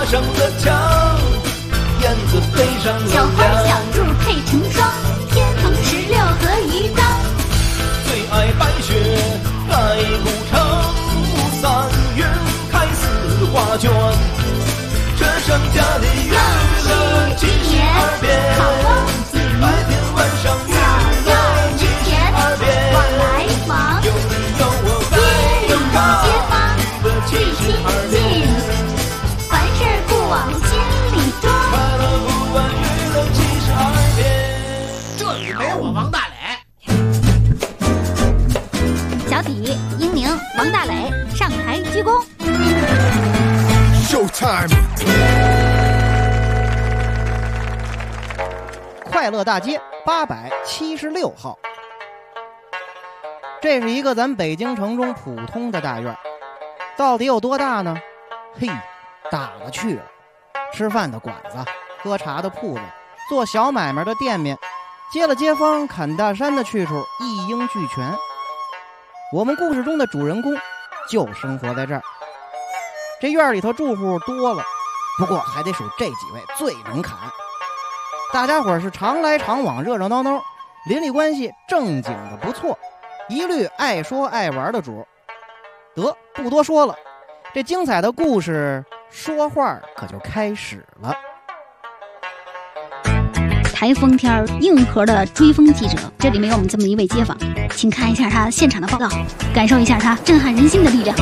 上了墙，燕子飞上了小花小兔配成双，天蓬16合一张。 最爱白雪盖古城，3月开4画卷，这盛家的娱乐72变，白天晚上娱乐72变， 往来忙， 有你有我街里街坊娱乐72变， 凡事不往心里装。 快乐不完娱乐72变。 这里没我王大磊。 小体、英宁、王大磊上台鞠躬。 Showtime！ 快乐大街876号，这是一个咱北京城中普通的大院，到底有多大呢？嘿，大了去了。吃饭的馆子，喝茶的铺子，做小买卖的店面，接了街坊砍大山的去处一应俱全。我们故事中的主人公就生活在这儿。这院里头住户多了，不过还得数这几位最能砍。大家伙是常来常往，热热闹闹，邻里关系正经的不错，一律爱说爱玩的主。得，不多说了，这精彩的故事说话可就开始了。 台风天硬核的追风记者，这里面有我们这么一位街坊，请看一下他现场的报道，感受一下他震撼人心的力量。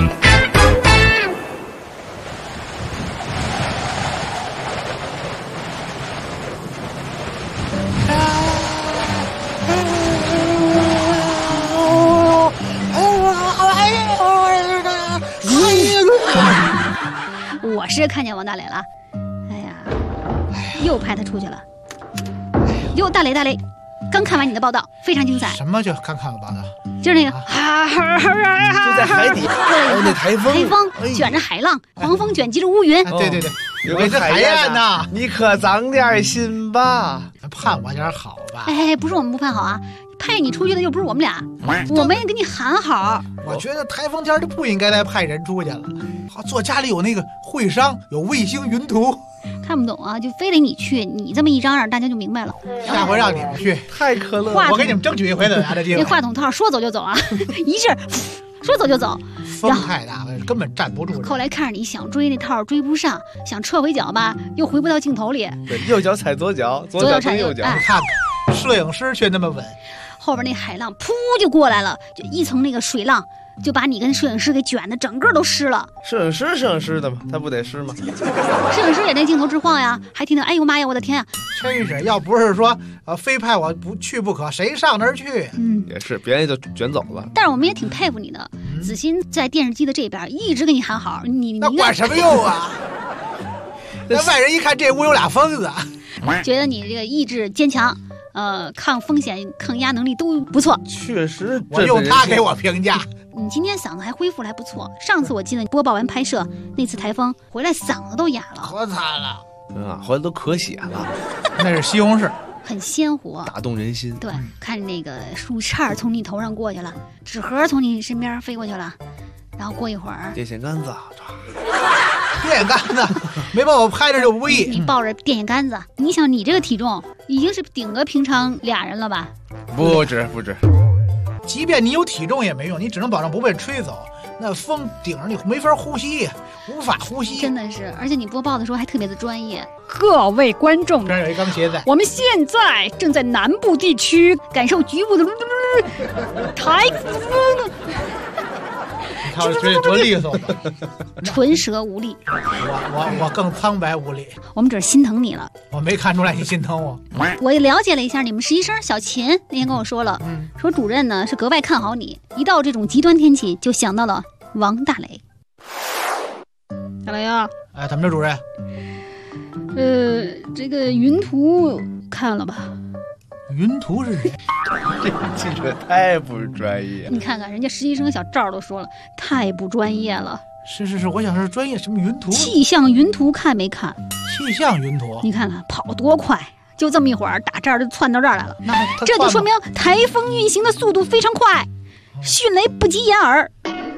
我是看见王大磊了，哎呀，又派他出去了。哟，大磊，刚看完你的报道，非常精彩。 什么叫刚看完报道？ 就是那个， 就在海底，那台风卷着海浪，狂风卷集着乌云。 对， 有个海燕呐，你可长点心吧， 盼我点好吧。 哎，不是我们不盼好啊，派你出去的又不是我们俩，我们也给你喊好。 我觉得台风天就不应该再派人出去了。好，做家里有那个会商，有卫星云图。 看不懂啊，就非得你去，你这么一嚷嚷，大家就明白了。 下回让你们去， 太可乐了。我给你们争取一回的这机会。 那话筒套说走就走啊，一阵说走就走， 风太大了，根本站不住。 后来看着你想追那套追不上，想撤回脚吧，又回不到镜头里。 对，右脚踩左脚，左脚踩右脚。 你看，摄影师却那么稳。 后边那海浪噗就过来了，就一层那个水浪。就把你跟摄影师给卷的整个都湿了。 摄影师的嘛，他不得湿吗？ 摄影师也那镜头直晃呀，还听到哎呦妈呀，我的天啊！ 真是，要不是说非派我不去不可，谁上那儿去？ 也是，别人就卷走了。 但是我们也挺佩服你的，子欣在电视机的这边一直给你喊好，你那管什么用啊？那外人一看这屋有俩疯子， 觉得你这个意志坚强。抗风险、抗压能力都不错， 确实， 我用他给我评价。 你今天嗓子还恢复的还不错，上次我记得播报完拍摄那次台风回来嗓子都哑了， 可惨了。 回来都咳血了。 那是西红柿， 很鲜活， 打动人心。 对，看那个树杈从你头上过去了，纸盒从你身边飞过去了，然后过一会儿， 电线杆子， 电线杆子没把我拍着就不易。 你抱着电线杆子，你想你这个体重已经是顶个平常俩人了吧？ 不止。 即便你有体重也没用，你只能保证不被吹走。那风顶着你没法呼吸，无法呼吸。 真的是，而且你播报的时候还特别的专业。 各位观众， 这有一钢鞋在。 我们现在正在南部地区感受局部的台风。 你看这多利索的， 唇舌无力。 我更苍白无力。 我们只是心疼你了。 我没看出来你心疼我。 我也了解了一下你们实习生小秦那天跟我说了，说主任呢是格外看好你，一到这种极端天气就想到了王大磊。 大磊啊， 怎么着主任？ 这个云图看了吧？ 云图是谁？ 这个记者太不专业。 你看看人家实习生小赵都说了，太不专业了。 是，我想是专业什么云图？ 气象云图看没看？ 气象云图， 你看看跑多快，就这么一会儿打这儿就窜到这儿来了。这就说明台风运行的速度非常快，迅雷不及掩耳。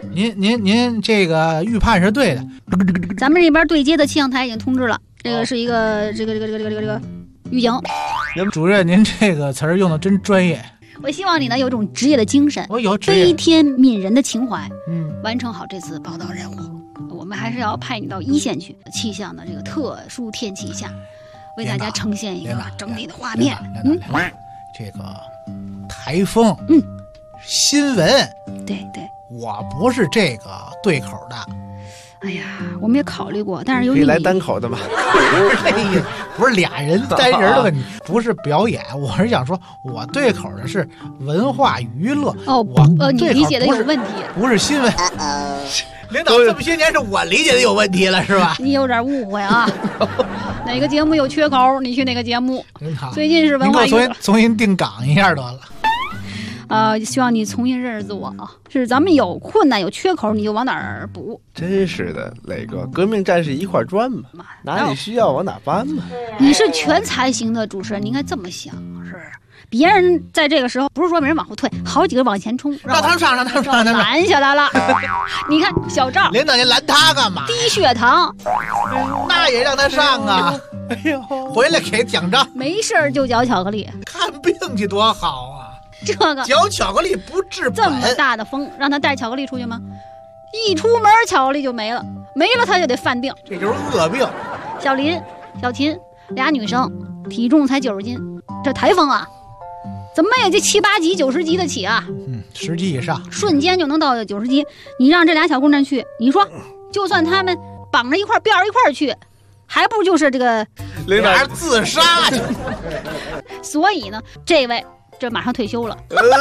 您这个预判是对的。 咱们这边对接的气象台已经通知了，这个是一个这个预警。 主任，您这个词儿用的真专业。 我希望你呢有一种职业的精神， 我有职业悲天悯人的情怀，完成好这次报道任务。我们还是要派你到一线去，气象的这个特殊天气下，为大家呈现一个整体的画面。 这个台风，新闻， 对， 我不是这个对口的。 哎呀，我们也考虑过，但是有可以来单口的吗？ 不是俩人单人的问题，不是表演，我是想说，我对口的是文化娱乐。 你理解的有问题， 不是新闻。领导这么些年是我理解的有问题了，是吧？ 你有点误会啊。哪个节目有缺口，你去哪个节目。最近是文化娱乐， 重新定岗一下得了。 希望你重新认识自我啊！是咱们有困难有缺口，你就往哪儿补。 真是的，磊哥，革命战士一块转嘛，哪里需要往哪搬嘛。 你是全才型的主持人，你应该这么想，是不是？别人在这个时候不是说没人往后退，好几个往前冲， 让他上， 拦下来了。你看小赵， 领导您拦他干嘛？ 低血糖， 那也让他上啊！哎呦，回来给奖章。 没事就嚼巧克力， 看病去多好啊！ 这个嚼巧克力不治本， 这么大的风，让他带巧克力出去吗？一出门巧克力就没了，没了他就得犯病， 这就是恶病。 小林、小秦俩女生，体重才90斤，这台风啊，怎么也就7、8级、90级的起啊 ？10级以上， 瞬间就能到90级。你让这俩小姑娘去，你说，就算他们绑着一块，吊着一块去，还不就是这个俩人自杀去？ 所以呢，这位。这马上退休了，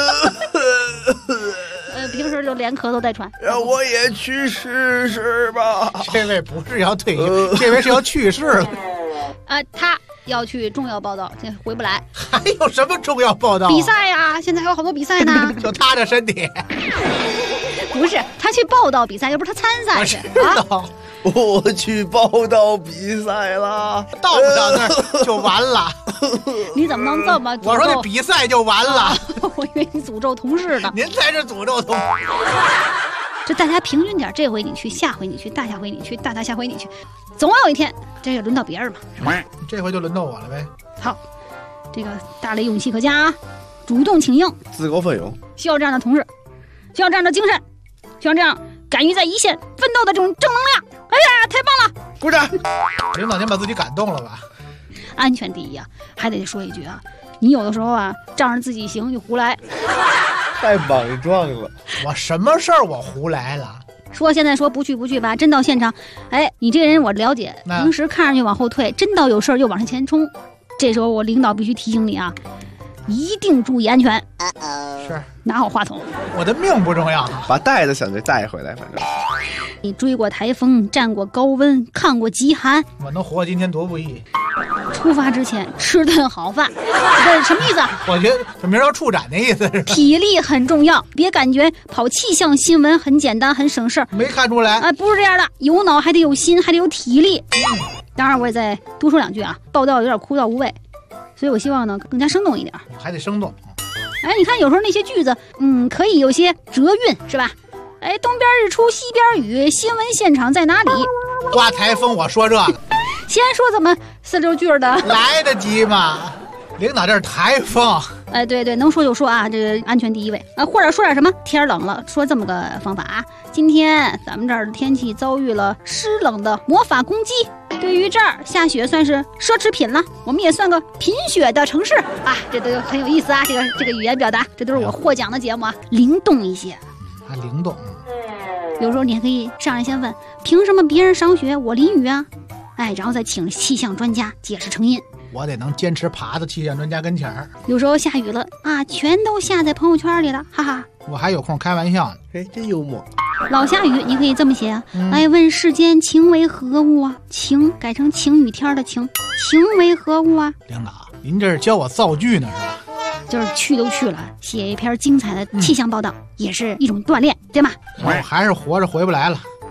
平时就连咳嗽带喘。 让我也去试试吧。 这位不是要退休，这位是要去世了。 他要去重要报道，这回不来。 还有什么重要报道？ 比赛呀，现在还有好多比赛呢。 就他的身体， 不是他去报道比赛，又不是他参赛去啊。 我去报道比赛了， 到不了那儿就完了。 你怎么能这么？ 我说这比赛就完了。 我以为你诅咒同事的。 您才是诅咒同事。 这大家平均点，这回你去，下回你去，大下回你去，大下回你去，总有一天这也轮到别人嘛，是吧？ 这回就轮到我了呗。 好，这个大雷勇气可嘉啊，主动请缨， 自告奋勇， 需要这样的同事，需要这样的精神，需要这样敢于在一线奋斗的这种正能量。哎呀，太棒了！ 鼓掌！ 领导，您把自己感动了吧？ 安全第一啊，还得说一句啊，你有的时候啊，仗着自己行就胡来， 太莽撞了。 我什么事儿我胡来了？ 说现在说不去吧，真到现场，哎，你这个人我了解，平时看上去往后退，真到有事儿又往前冲。这时候我领导必须提醒你啊，一定注意安全。 是， 拿好话筒。 我的命不重要， 把袋子想着带回来，反正。 你追过台风，站过高温，看过极寒， 我能活今天多不易。 出发之前吃顿好饭，这是什么意思啊？ 我觉得这明儿要处斩的意思是。 体力很重要，别感觉跑气象新闻很简单很省事儿。 没看出来不是这样的，有脑还得有心，还得有体力。当然我也再多说两句啊，报道有点枯燥无味，所以我希望呢更加生动一点。 还得生动。 哎，你看有时候那些句子，可以有些折韵，是吧？哎，东边日出西边雨，新闻现场在哪里？ 刮台风，我说这个。 先说怎么4、6句的， 来得及吗？领导这是台风。 哎，对，能说就说啊，这个安全第一位啊，或者说点什么，天冷了，说这么个方法啊。今天咱们这儿的天气遭遇了湿冷的魔法攻击，对于这儿下雪算是奢侈品了，我们也算个贫血的城市啊，这都很有意思啊，这个语言表达，这都是我获奖的节目啊，灵动一些。 还灵动。 有时候你还可以上来先问，凭什么别人赏雪我淋雨啊？哎，然后再请气象专家解释成因。 我得能坚持爬到气象专家跟前儿。 有时候下雨了啊，全都下在朋友圈里了，哈哈。 我还有空开玩笑呢。 哎，真幽默。 老下雨你可以这么写啊，哎，问世间情为何物啊？情改成晴雨天的晴，情为何物啊？ 领导，您这是教我造句呢是吧？ 就是去都去了，写一篇精彩的气象报道，也是一种锻炼，对吗？ 我还是活着回不来了。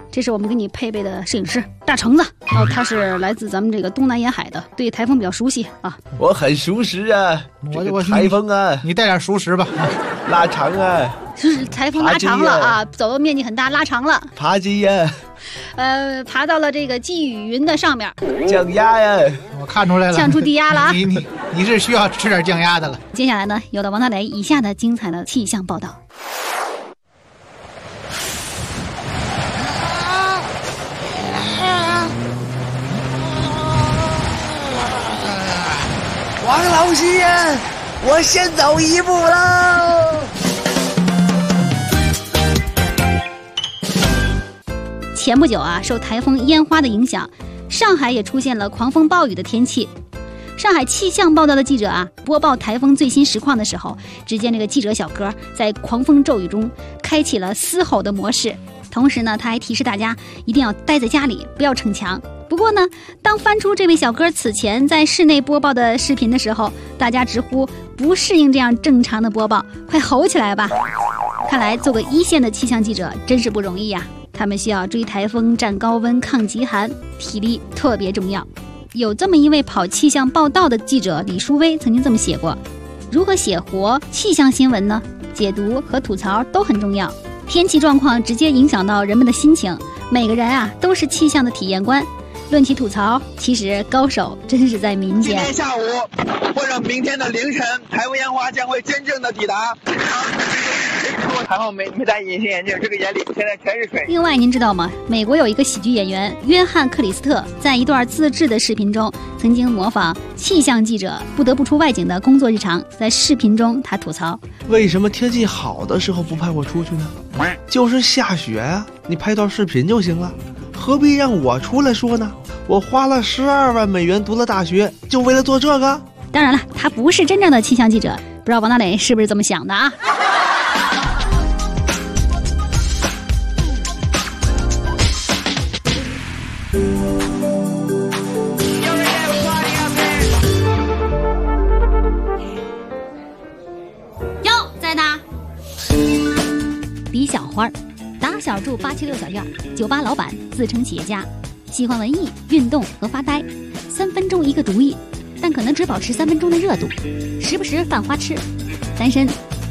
这是我们给你配备的摄影师大橙子他是来自咱们这个东南沿海的，对台风比较熟悉啊。 我很熟识啊， 我台风啊， 你带点熟识吧。 拉长啊， 就是台风拉长了啊，走的面积很大，拉长了。 爬鸡呀， 爬到了这个积雨云的上面。 降压呀， 我看出来了， 降出低压了啊！ 你是需要吃点降压的了。 接下来呢，有了王大雷以下的精彩的气象报道。 王老师呀，我先走一步喽。 前不久啊，受台风烟花的影响，上海也出现了狂风暴雨的天气。上海气象报道的记者啊，播报台风最新实况的时候，只见这个记者小哥在狂风骤雨中开启了嘶吼的模式，同时呢，他还提示大家一定要待在家里，不要逞强。不过呢，当翻出这位小哥此前在室内播报的视频的时候，大家直呼不适应这样正常的播报，快吼起来吧！看来做个一线的气象记者真是不容易呀，他们需要追台风、站高温、抗极寒，体力特别重要。有这么一位跑气象报道的记者李书威曾经这么写过：如何写活气象新闻呢？解读和吐槽都很重要，天气状况直接影响到人们的心情，每个人啊都是气象的体验官。论起吐槽，其实高手真是在民间。 今天下午或者明天的凌晨，台风烟花将会真正的抵达。还好没戴隐形眼镜，这个眼里现在全是水。 另外，您知道吗？美国有一个喜剧演员约翰·克里斯特，在一段自制的视频中，曾经模仿气象记者不得不出外景的工作日常。在视频中，他吐槽： 为什么天气好的时候不派我出去呢？就是下雪啊，你拍段视频就行了。何必让我出来说呢？我花了12万美元读了大学，就为了做这个？ 当然了，他不是真正的气象记者，不知道王大雷是不是这么想的啊？哟，在哪？李小花，打小住876小院，酒吧老板，自称企业家，喜欢文艺、运动和发呆，3分钟一个主意，但可能只保持3分钟的热度，时不时犯花痴，单身。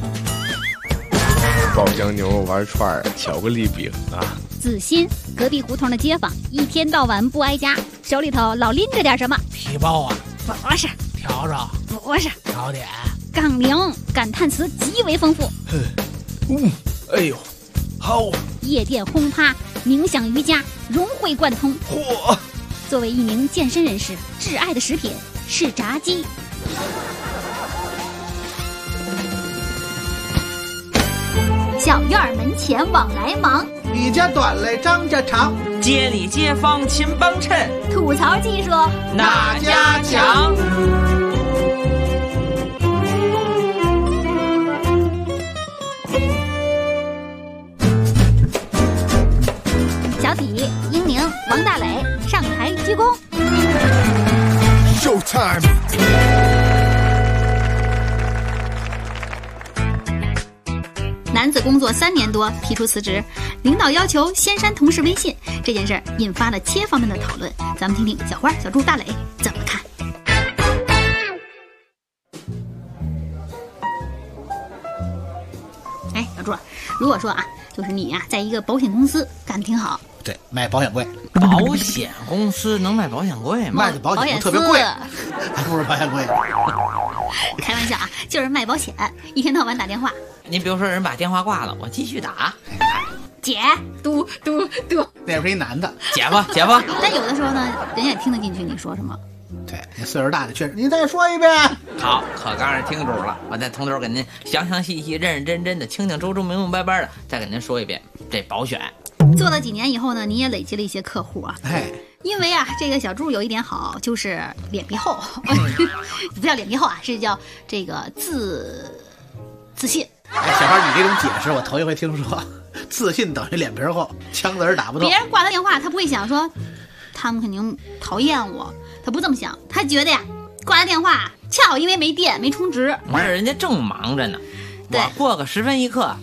爆浆牛肉丸串、巧克力饼啊。 子欣，隔壁胡同的街坊，一天到晚不挨家，手里头老拎着点什么。 皮包啊？ 不是。 笤帚？ 不是。 糕点？ 杠铃，感叹词极为丰富。 哎呦，好！ 夜店轰趴，冥想瑜伽，融会贯通。 嚯！ 作为一名健身人士，挚爱的食品是炸鸡。小院门前往来忙， 李家短来张家长， 街里街坊勤帮衬， 吐槽技术哪家强？ 小体、英宁、王大磊上台鞠躬。 Showtime。 男子工作3年多提出辞职，领导要求先删同事微信，这件事儿引发了街坊们的讨论。咱们听听小花、小朱、大磊怎么看。哎，小朱，如果说啊，就是你呀，在一个保险公司干得挺好， 对，卖保险柜。 保险公司能卖保险柜吗？ 卖的保险特别贵，还不如保险柜。 开玩笑啊，就是卖保险，一天到晚打电话。 你比如说人把电话挂了，我继续打。 姐，嘟， 那是一男的， 姐夫。 但有的时候呢，人家也听得进去你说什么。 对，那岁数大的确实，你再说一遍。 好，可刚是听住了，我再从头给您详详细细、认认真真的、清清楚楚、明明白白的再给您说一遍这保险。 做了几年以后呢，你也累积了一些客户啊。 哎， 因为啊，这个小朱有一点好，就是脸皮厚，不叫脸皮厚啊，是叫这个自信。 哎，小花，你这种解释我头一回听说，自信等于脸皮厚，枪子儿打不透。 别人挂他电话，他不会想说他们肯定讨厌我，他不这么想，他觉得呀，挂他电话恰好因为没电没充值， 不是人家正忙着呢， 对， 我过个10分一刻，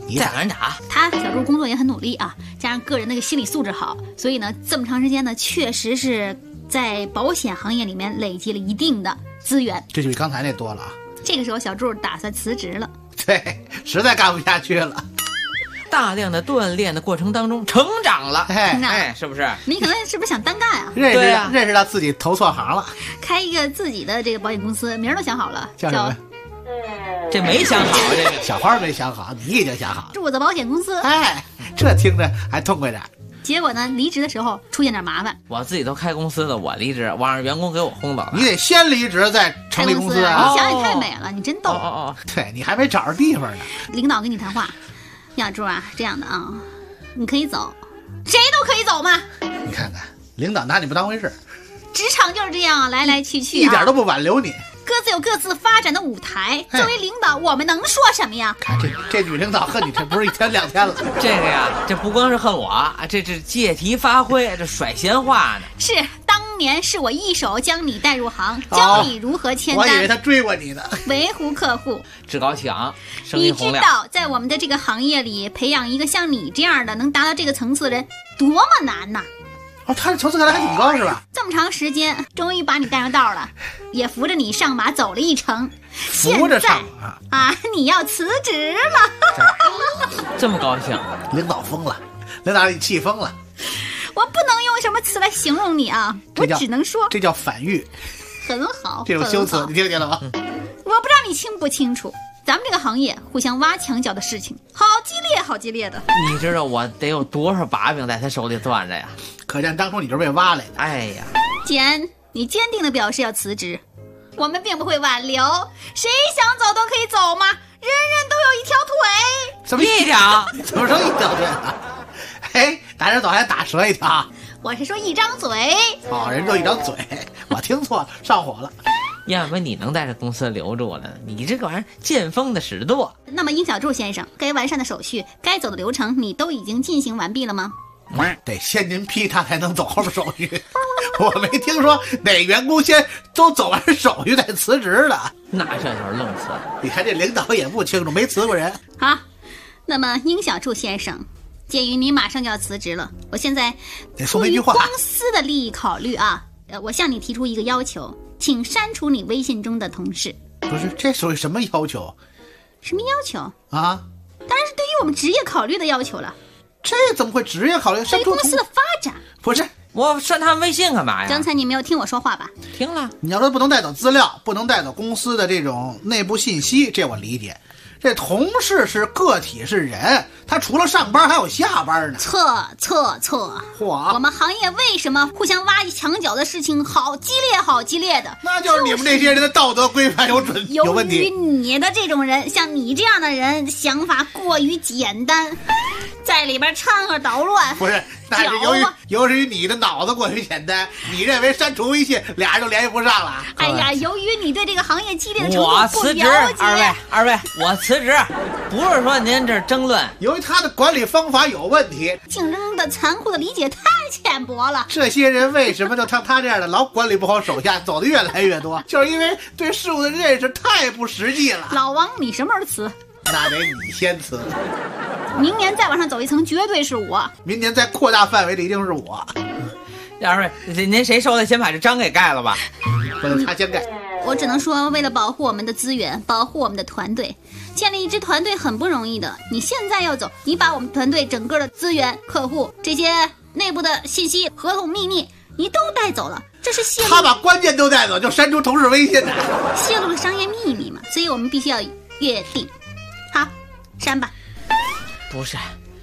再让人打。 他小周工作也很努力啊，加上个人那个心理素质好，所以呢，这么长时间呢，确实是在保险行业里面累积了一定的资源。 这就比刚才那多了啊。 这个时候，小周打算辞职了。 对，实在干不下去了。 大量的锻炼的过程当中，成长了， 哎， 是不是？ 你可能是不是想单干啊？ 认识到自己投错行了， 开一个自己的这个保险公司，名儿都想好了， 叫什么？ 这没想好，这个小花没想好，你已经想好了。 柱子保险公司。 哎，这听着还痛快点。 结果呢，离职的时候出现点麻烦。 我自己都开公司了，我离职，我让员工给我轰走了。 你得先离职再成立公司啊！ 你想也太美了，你真逗。 对你还没找着地方呢。 领导跟你谈话，小周啊，这样的啊，你可以走，谁都可以走嘛。 你看看，领导拿你不当回事。 职场就是这样，来来去去， 一点都不挽留你。 各自有各自发展的舞台。作为领导，我们能说什么呀？ 看这女领导恨你，这不是一天两天了。 这个呀，这不光是恨我，这借题发挥，这甩闲话呢。 是，当年是我一手将你带入行，教你如何签单。 我以为他追过你呢。 维护客户， 趾高气昂，声音洪亮。 你知道，在我们的这个行业里，培养一个像你这样的能达到这个层次的人，多么难呐！ 哦，他的层次看来还挺高是吧？ 这么长时间，终于把你带上道了，也扶着你上马走了一程。 扶着上马啊！你要辞职了， 这么高兴？ 领导疯了，领导让你气疯了。 我不能用什么词来形容你啊，我只能说这叫反喻， 很好。 这种修辞你听见了吗？ 我不知道你清不清楚。咱们这个行业互相挖墙脚的事情，好激烈，好激烈的。 你知道我得有多少把柄在他手里攥着呀？ 可见当初你就是被挖来的。 哎呀， 既然你坚定的表示要辞职，我们并不会挽留。谁想走都可以走嘛，人人都有一条腿。 什么一条？怎么说一条腿呢？哎，打人走还打折一条？ 我是说一张嘴。 哦，人就一张嘴，我听错了，上火了。 要不你能在这公司留住了？你这个玩意儿见风的使舵。 那么殷小柱先生，该完善的手续，该走的流程，你都已经进行完毕了吗？ 得先您批他才能走后边手续。我没听说哪员工先都走完手续再辞职的。 那这就是愣辞。 你看这领导也不清楚，没辞过人。 好，那么殷小柱先生，鉴于你马上就要辞职了，我现在出于公司的利益考虑啊，我向你提出一个要求，请删除你微信中的同事。 不是，这属于什么要求？ 什么要求啊？ 当然是对于我们职业考虑的要求了。 这怎么会职业考虑？ 对于公司的发展。 不是， 我删他们微信干嘛呀？ 刚才你没有听我说话吧？ 听了。 你要说不能带走资料，不能带走公司的这种内部信息，这我理解。这同事是个体，是人，他除了上班还有下班呢。 错。 嚯！ 我们行业为什么互相挖墙脚的事情好激烈，好激烈的？ 那就是你们这些人的道德规范有问题。 由于你的这种人，像你这样的人，想法过于简单，在里边掺和捣乱。 不是，那是由于你的脑子过于简单，你认为删除微信，俩人就联系不上了。 哎呀，由于你对这个行业激烈的程度不了解。 二位，我辞职，不是说您这争论， 由于他的管理方法有问题， 竞争的残酷的理解太浅薄了。 这些人为什么就像他这样的，老管理不好手下，走的越来越多，就是因为对事物的认识太不实际了。 老王，你什么时候辞？ 那得你先辞。 明年再往上走一层，绝对是我。 明年再扩大范围的一定是我。 二位，您谁收的，先把这章给盖了吧。 不能他先盖。 我只能说，为了保护我们的资源，保护我们的团队，建立一支团队很不容易的。你现在要走，你把我们团队整个的资源、客户这些内部的信息、合同秘密，你都带走了，这是泄露。 他把关键都带走，就删除同事微信的， 泄露了商业秘密嘛。所以我们必须要约定。好，删吧。 不是，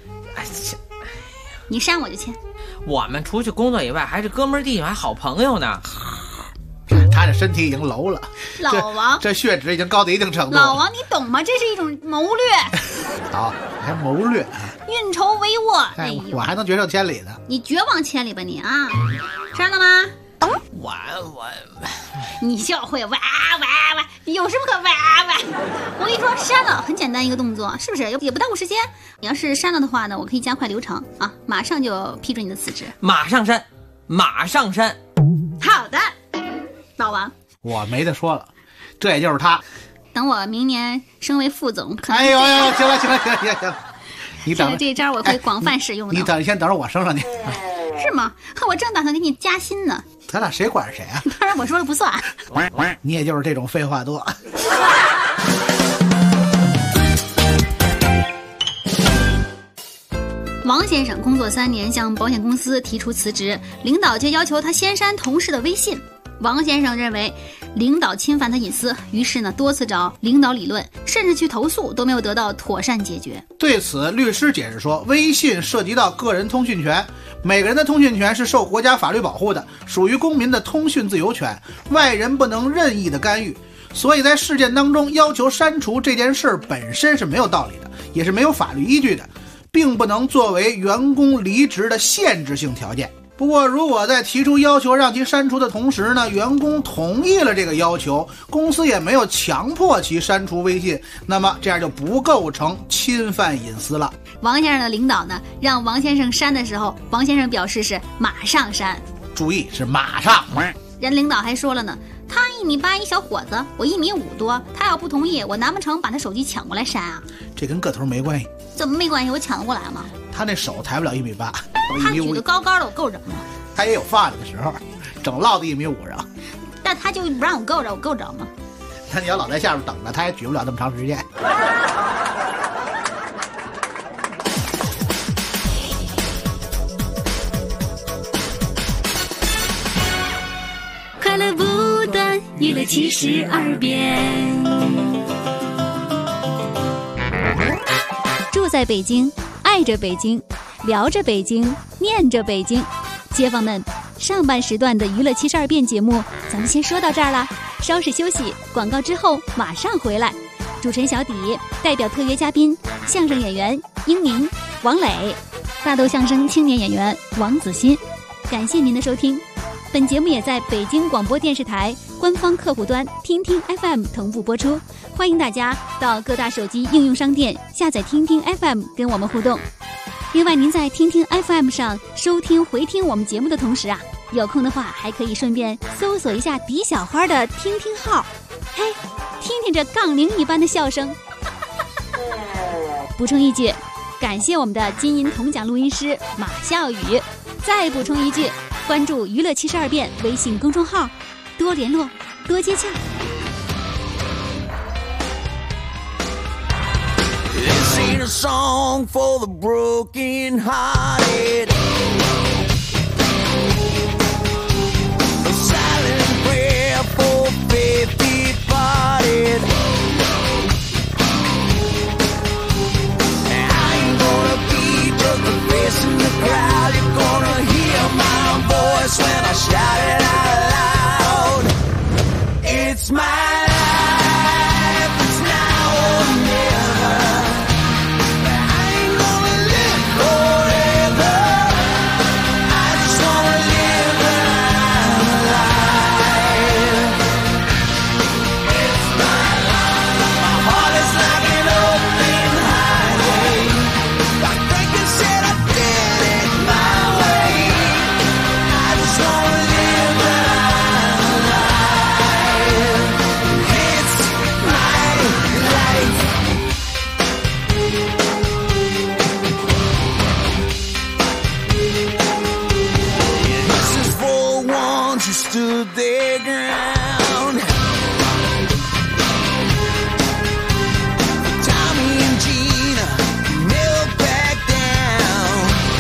你删我就签。 我们出去工作以外，还是哥们儿弟兄，还好朋友呢。 他这身体已经楼了， 老王， 这血脂已经高到一定程度了。 老王，你懂吗？这是一种谋略。 好，还谋略， 运筹帷幄。 哎呦，我还能决胜千里呢。 你绝往千里吧你啊！删了吗？ 我， 你就会哇哇哇！有什么可哇哇？我跟你说，删了很简单一个动作，是不是？也不耽误时间。你要是删了的话呢，我可以加快流程啊，马上就批准你的辞职。 马上删，马上删。 好的，老王， 我没得说了，这也就是他。 等我明年升为副总，可能哎呦，行了， 你等着这招我会广泛使用的。 你先等着我升上去。 是吗？我正打算给你加薪呢。 咱俩谁管谁啊？ 当然我说了不算。 你也就是这种废话多。 王先生工作3年，向保险公司提出辞职，领导却要求他先删同事的微信。王先生认为领导侵犯他隐私，于是呢多次找领导理论，甚至去投诉，都没有得到妥善解决。 对此，律师解释说，微信涉及到个人通讯权，每个人的通讯权是受国家法律保护的，属于公民的通讯自由权，外人不能任意的干预。所以在事件当中要求删除这件事本身是没有道理的，也是没有法律依据的，并不能作为员工离职的限制性条件。不过如果在提出要求让其删除的同时呢，员工同意了这个要求，公司也没有强迫其删除微信，那么这样就不构成侵犯隐私了。 王先生的领导呢，让王先生删的时候，王先生表示是马上删， 注意是马上。 人领导还说了呢，他1.8米一小伙子，我1.5米多，他要不同意，我难不成把他手机抢过来删啊？ 这跟个头没关系。 怎么没关系？我抢得过来吗？ 他那手抬不了1.8米， 他举得高高的，我够着吗？ 他也有发力的时候，整落到1.5米上。 但他就不让我够着，我够着吗？ 那你要老在下面等着，他也举不了那么长时间。 快乐不断，娱乐72变。住在北京，爱着北京，聊着北京，念着北京。街坊们，上半时段的娱乐72变节目咱们先说到这儿了，稍事休息，广告之后马上回来。主持人小底代表特约嘉宾相声演员英宁、王磊，大豆相声青年演员王子欣。感谢您的收听，本节目也在北京广播电视台官方客户端听听 FM 同步播出，欢迎大家到各大手机应用商店下载听听 FM 跟我们互动。另外，您在听听 FM 上收听回听我们节目的同时啊，有空的话还可以顺便搜索一下迪小花的听听号，嘿，听听这杠铃一般的笑声。补充一句，感谢我们的金银铜奖录音师马笑宇。再补充一句，关注娱乐72变微信公众号，多联络，多接洽。 This ain't a song for the broken hearted. A silent prayer for faith departed. I ain't gonna be just a face in the crowd. You're gonna hear my voice when I shout it out loud. It's my life, it's now or never. Stood their ground. Tommy and Gina never back down.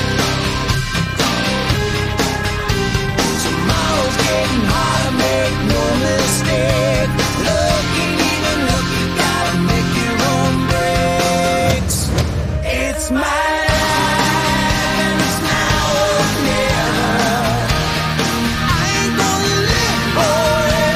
Tomorrow's getting harder, make no mistake. Looking, even looking, gotta make your own breaks. It's my forever.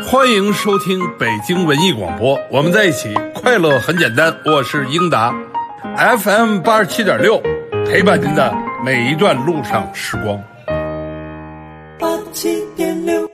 欢迎收听北京文艺广播，我们在一起，快乐很简单。我是英达 ，FM 87.6，陪伴您的每一段路上时光。 87.6。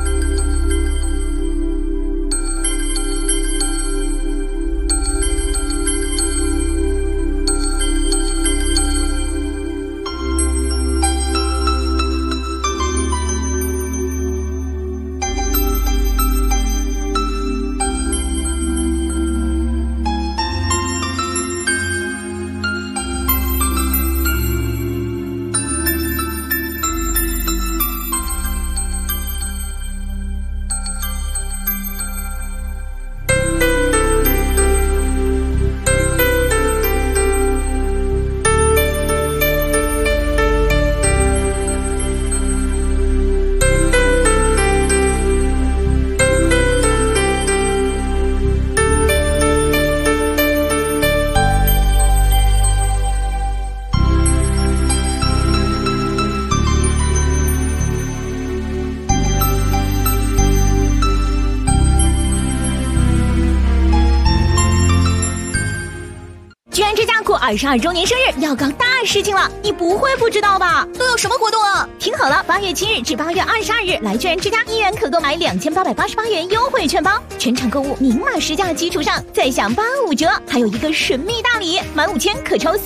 22周年生日要搞大事情了，你不会不知道吧？都有什么活动啊？听好了，8月7日至8月22日，来居然之家1元可购买2888元优惠券包，全场购物明码实价基础上再享85折，还有一个神秘大礼，满5000可抽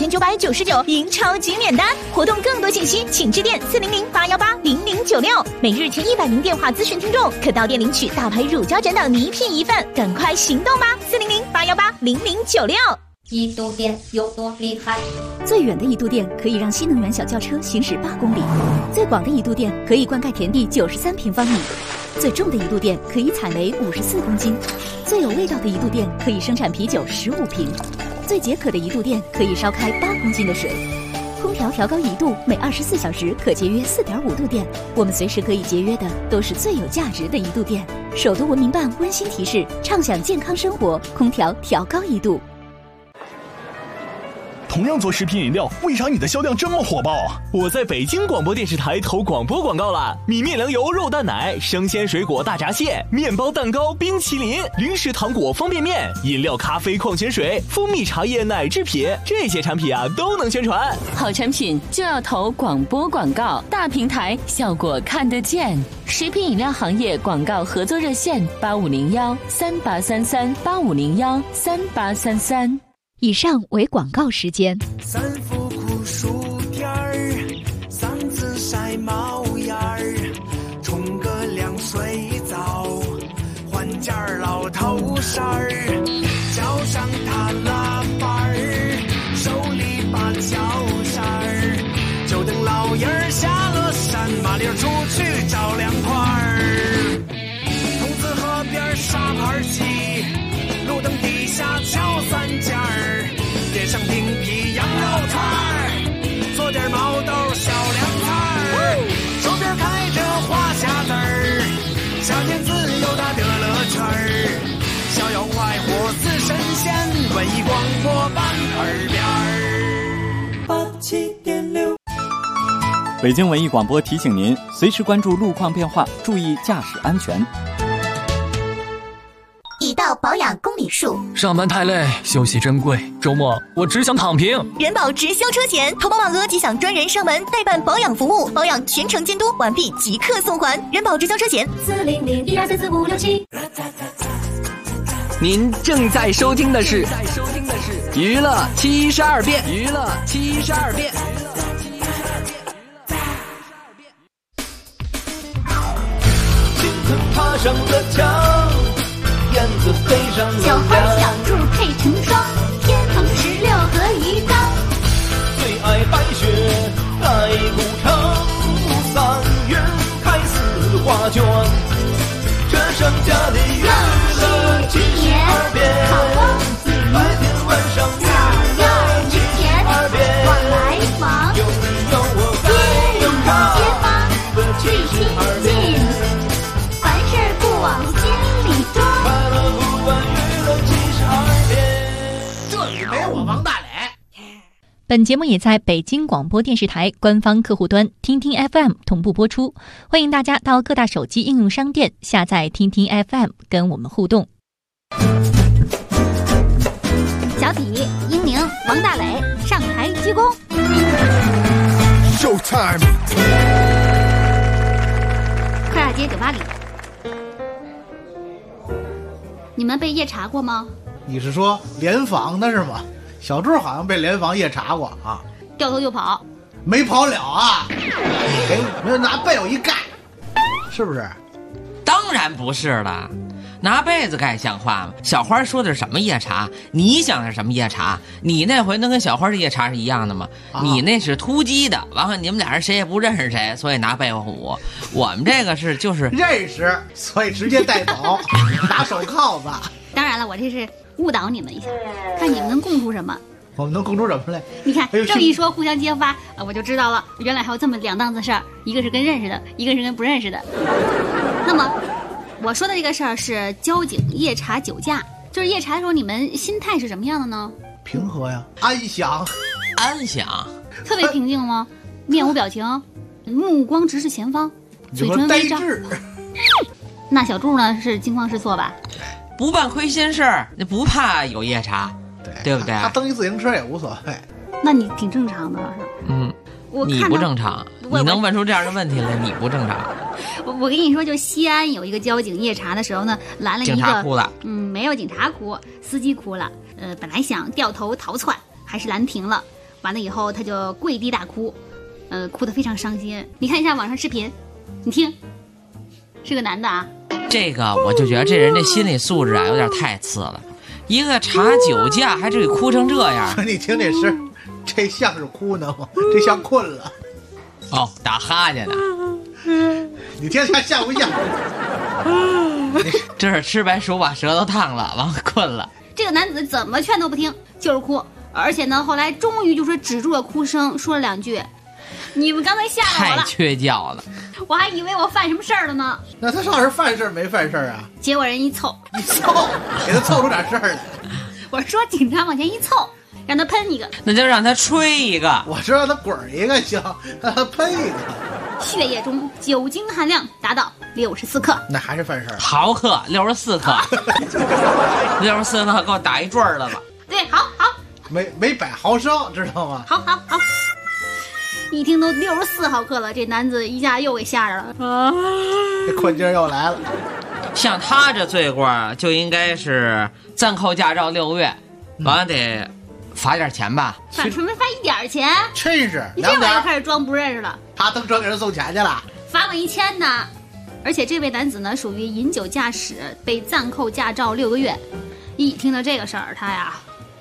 49999赢超级免单。活动更多信息请致电400-818-0096，每日前100名电话咨询听众可到店领取大牌乳胶枕等礼品1份，赶快行动吧！400-818-0096。 一度电有多厉害？ 最远的一度电可以让新能源小轿车行驶8公里，最广的一度电可以灌溉田地93平方米，最重的一度电可以采煤54公斤，最有味道的一度电可以生产啤酒15瓶，最解渴的一度电可以烧开8公斤的水。空调调高1度，每24小时可节约4.5度电。我们随时可以节约的都是最有价值的一度电。首都文明办温馨提示：畅享健康生活，空调调高1度。 同样做食品饮料，为啥你的销量这么火爆啊？我在北京广播电视台投广播广告了，米面粮油肉蛋奶、生鲜水果大闸蟹、面包蛋糕、冰淇淋、零食糖果方便面、饮料咖啡矿泉水、蜂蜜茶叶奶制品，这些产品啊都能宣传。 好产品就要投广播广告，大平台效果看得见。食品饮料行业广告合作热线8501-3833-8501-3833。 以上为广告时间。 三伏酷暑天儿，3次晒冒烟儿，冲个凉水澡，换件老头衫儿，脚上踏拉板儿，手里把脚扇儿，就等老爷儿下了山，麻溜出去找凉快儿。筒子河边沙盘棋，路灯底下敲3件儿，点上冰皮羊肉串儿，做点毛豆小凉菜儿，手边开着花匣子儿，夏天自由它的乐趣儿，逍遥快活似神仙，文艺广播版耳边87.6。 北京文艺广播提醒您，随时关注路况变化，注意驾驶安全。 已到保养公里数， 上班太累，休息珍贵，周末我只想躺平。 人保直销车险，投保满额即享专人上门代办保养服务，保养全程监督，完毕即刻送还。人保直销车险400-1234567。 您正在收听的是娱乐72变，娱乐72变。 青藤爬上了墙，燕子飞上了小花小兔配成双，天蓬16合一缸。 最爱白雪来古城，3月开4画卷，这剩下的娱乐72变，白天晚上娱乐72变， 往来忙， 有你有我该有他， 街坊娱乐72变， 凡事不往心里装， 快乐不管娱乐72变。这里没我王大磊。 本节目也在北京广播电视台官方客户端听听 FM 同步播出，欢迎大家到各大手机应用商店下载听听 FM 跟我们互动。 小体、英宁、王大磊上台鞠躬。 Showtime！ 快大街酒吧里，你们被夜查过吗？ 你是说联防的是吗？小柱好像被联防夜查过啊， 掉头就跑， 没跑了啊，没有拿被我一盖，是不是？ 当然不是了，拿被子盖像话吗？小花说的是什么夜查？你想的是什么夜查？你那回能跟小花的夜查是一样的吗？你那是突击的，完了你们俩人谁也不认识谁，所以拿被窝我们这个是就是认识，所以直接带走，打手铐子。 当然了，我这是误导你们一下，看你们能供出什么。 我们能供出什么来？ 你看，这么一说，互相揭发，我就知道了，原来还有这么两档子事儿，一个是跟认识的，一个是跟不认识的。那么，我说的这个事儿是交警夜查酒驾，就是夜查的时候，你们心态是什么样的呢？ 平和呀，安详， 特别平静吗？面无表情，目光直视前方，嘴唇微张。那小柱呢？是惊慌失措吧？ 不办亏心事儿，不怕有夜查，对不对？ 他蹬一自行车也无所谓。 那你挺正常的，是吧？ 你不正常，你能问出这样的问题来，你不正常。 我跟你说，就西安有一个交警夜查的时候呢，拦了一个， 警察哭了。 没有警察哭，司机哭了。本来想掉头逃窜，还是拦停了。完了以后，他就跪地大哭，哭得非常伤心。你看一下网上视频，你听，是个男的啊。 这个我就觉得这人这心理素质啊有点太次了，一个查酒驾还至于哭成这样。 你听这诗，这像是哭呢吗？这像困了。 哦，打哈欠呢。 你听他像不像？ 这是吃白薯把舌头烫了，完了困了。 这个男子怎么劝都不听，就是哭，而且呢，后来终于就是止住了哭声，说了两句：“你们刚才吓着我了。” 太缺觉了。 我还以为我犯什么事儿了呢。 那他到底是犯事没犯事啊？ 结果人一凑， 给他凑出点事儿来。 我说警察往前一凑，让他喷一个， 那就让他吹一个。 我知道他滚一个行，让他喷一个。 血液中酒精含量达到64克， 那还是犯事儿。 毫克64克，64克给我打一坠儿了吧？ 对，好， 没100毫升，知道吗？ 好。一听都64毫克了，这男子一下又给吓着了， 这困劲又来了。 像他这罪过就应该是暂扣驾照6个月，完了得罚点钱吧？ 罚没罚一点钱？ 真是！ 你这会儿又开始装不认识了。 他蹬车给人送钱去了， 罚款1000呢。而且这位男子呢属于饮酒驾驶，被暂扣驾照6个月。一听到这个事儿，他呀。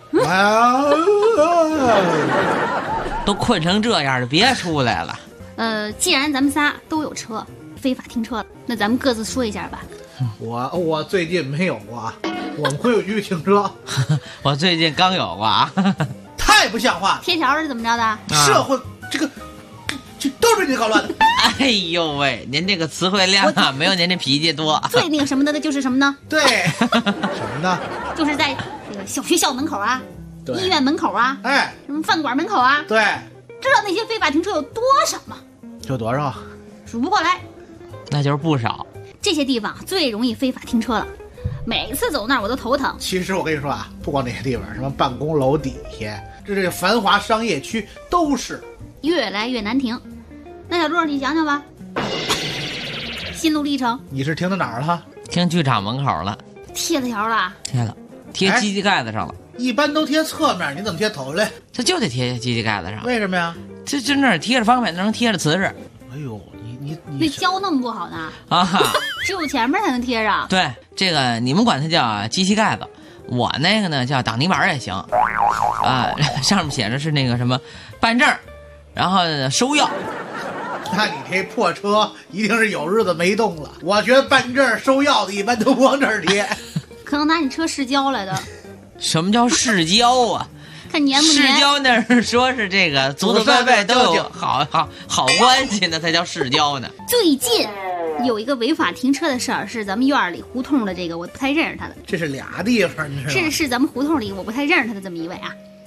都困成这样了，别出来了。 既然咱们仨都有车，非法停车了，那咱们各自说一下吧。 我最近没有过，我们规矩停车。 我最近刚有过啊， 太不像话了。 贴条是怎么着的？ 社会这都是你搞乱的。 哎呦喂，您这个词汇量啊，没有您这脾气多。 最那个什么的就是什么呢？ 对，什么呢？ 就是在这个小学校门口啊，医院门口啊，什么饭馆门口啊， 对， 知道那些非法停车有多少吗？ 有多少？ 数不过来。 那就是不少。 这些地方最容易非法停车了，每次走那儿我都头疼。 其实我跟你说啊，不光那些地方，什么办公楼底下，这个繁华商业区都是越来越难停。那小柱，你想想吧，心路历程。 你是停到哪儿了？ 停剧场门口了。 贴了条了？ 贴了，贴机器盖子上了。 一般都贴侧面，你怎么贴头嘞？ 他就得贴机器盖子上。 为什么呀？ 就那儿贴着方便，能贴着瓷实。 哎呦，你那胶那么不好呢？ 啊， 只有前面才能贴上。 对，这个你们管它叫机器盖子，我那个呢叫挡泥板也行。啊，上面写着是那个什么办证，然后收药。 那你这破车一定是有日子没动了。我觉得办证收药的一般都不往这儿贴， 可能拿你车试胶来的。 什么叫试胶啊？ 看黏不黏？ 试胶那是说是这个祖祖辈辈都有好关系呢，才叫试胶呢。 最近有一个违法停车的事儿，是咱们院里胡同的这个，我不太认识他的。 这是俩地方，你知道吗？ 是咱们胡同里我不太认识他的这么一位啊。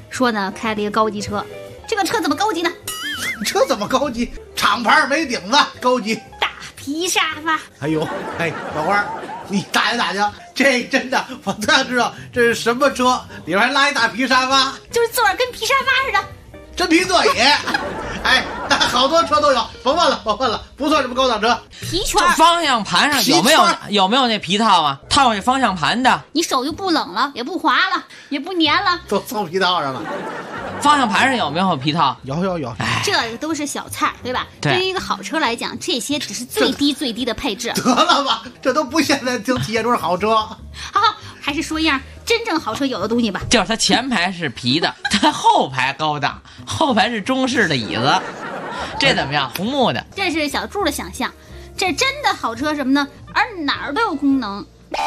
说呢开了一个高级车。这个车怎么高级呢？ 车怎么高级？厂牌没顶子，高级。 大皮沙发。 哎呦，哎，小花，你打听打听，这真的我特想知道这是什么车，里边还拉一大皮沙发， 就是座儿跟皮沙发似的。 真皮座椅。哎，好多车都有，甭问了，不算什么高档车。 皮圈， 方向盘上有没有那皮套啊？套上方向盘的， 你手就不冷了，也不滑了，也不粘了， 都送皮套上了。 方向盘上有没有皮套？ 有。 这个都是小菜，对吧？ 对于一个好车来讲，这些只是最低的配置。 得了吧，这都不现在就体现出是好车。 好，还是说一样真正好车有的东西吧。 就是它前排是皮的，它后排高档，后排是中式的椅子，这怎么样？红木的。 这是小柱的想象，这真的好车什么呢？而哪儿都有功能。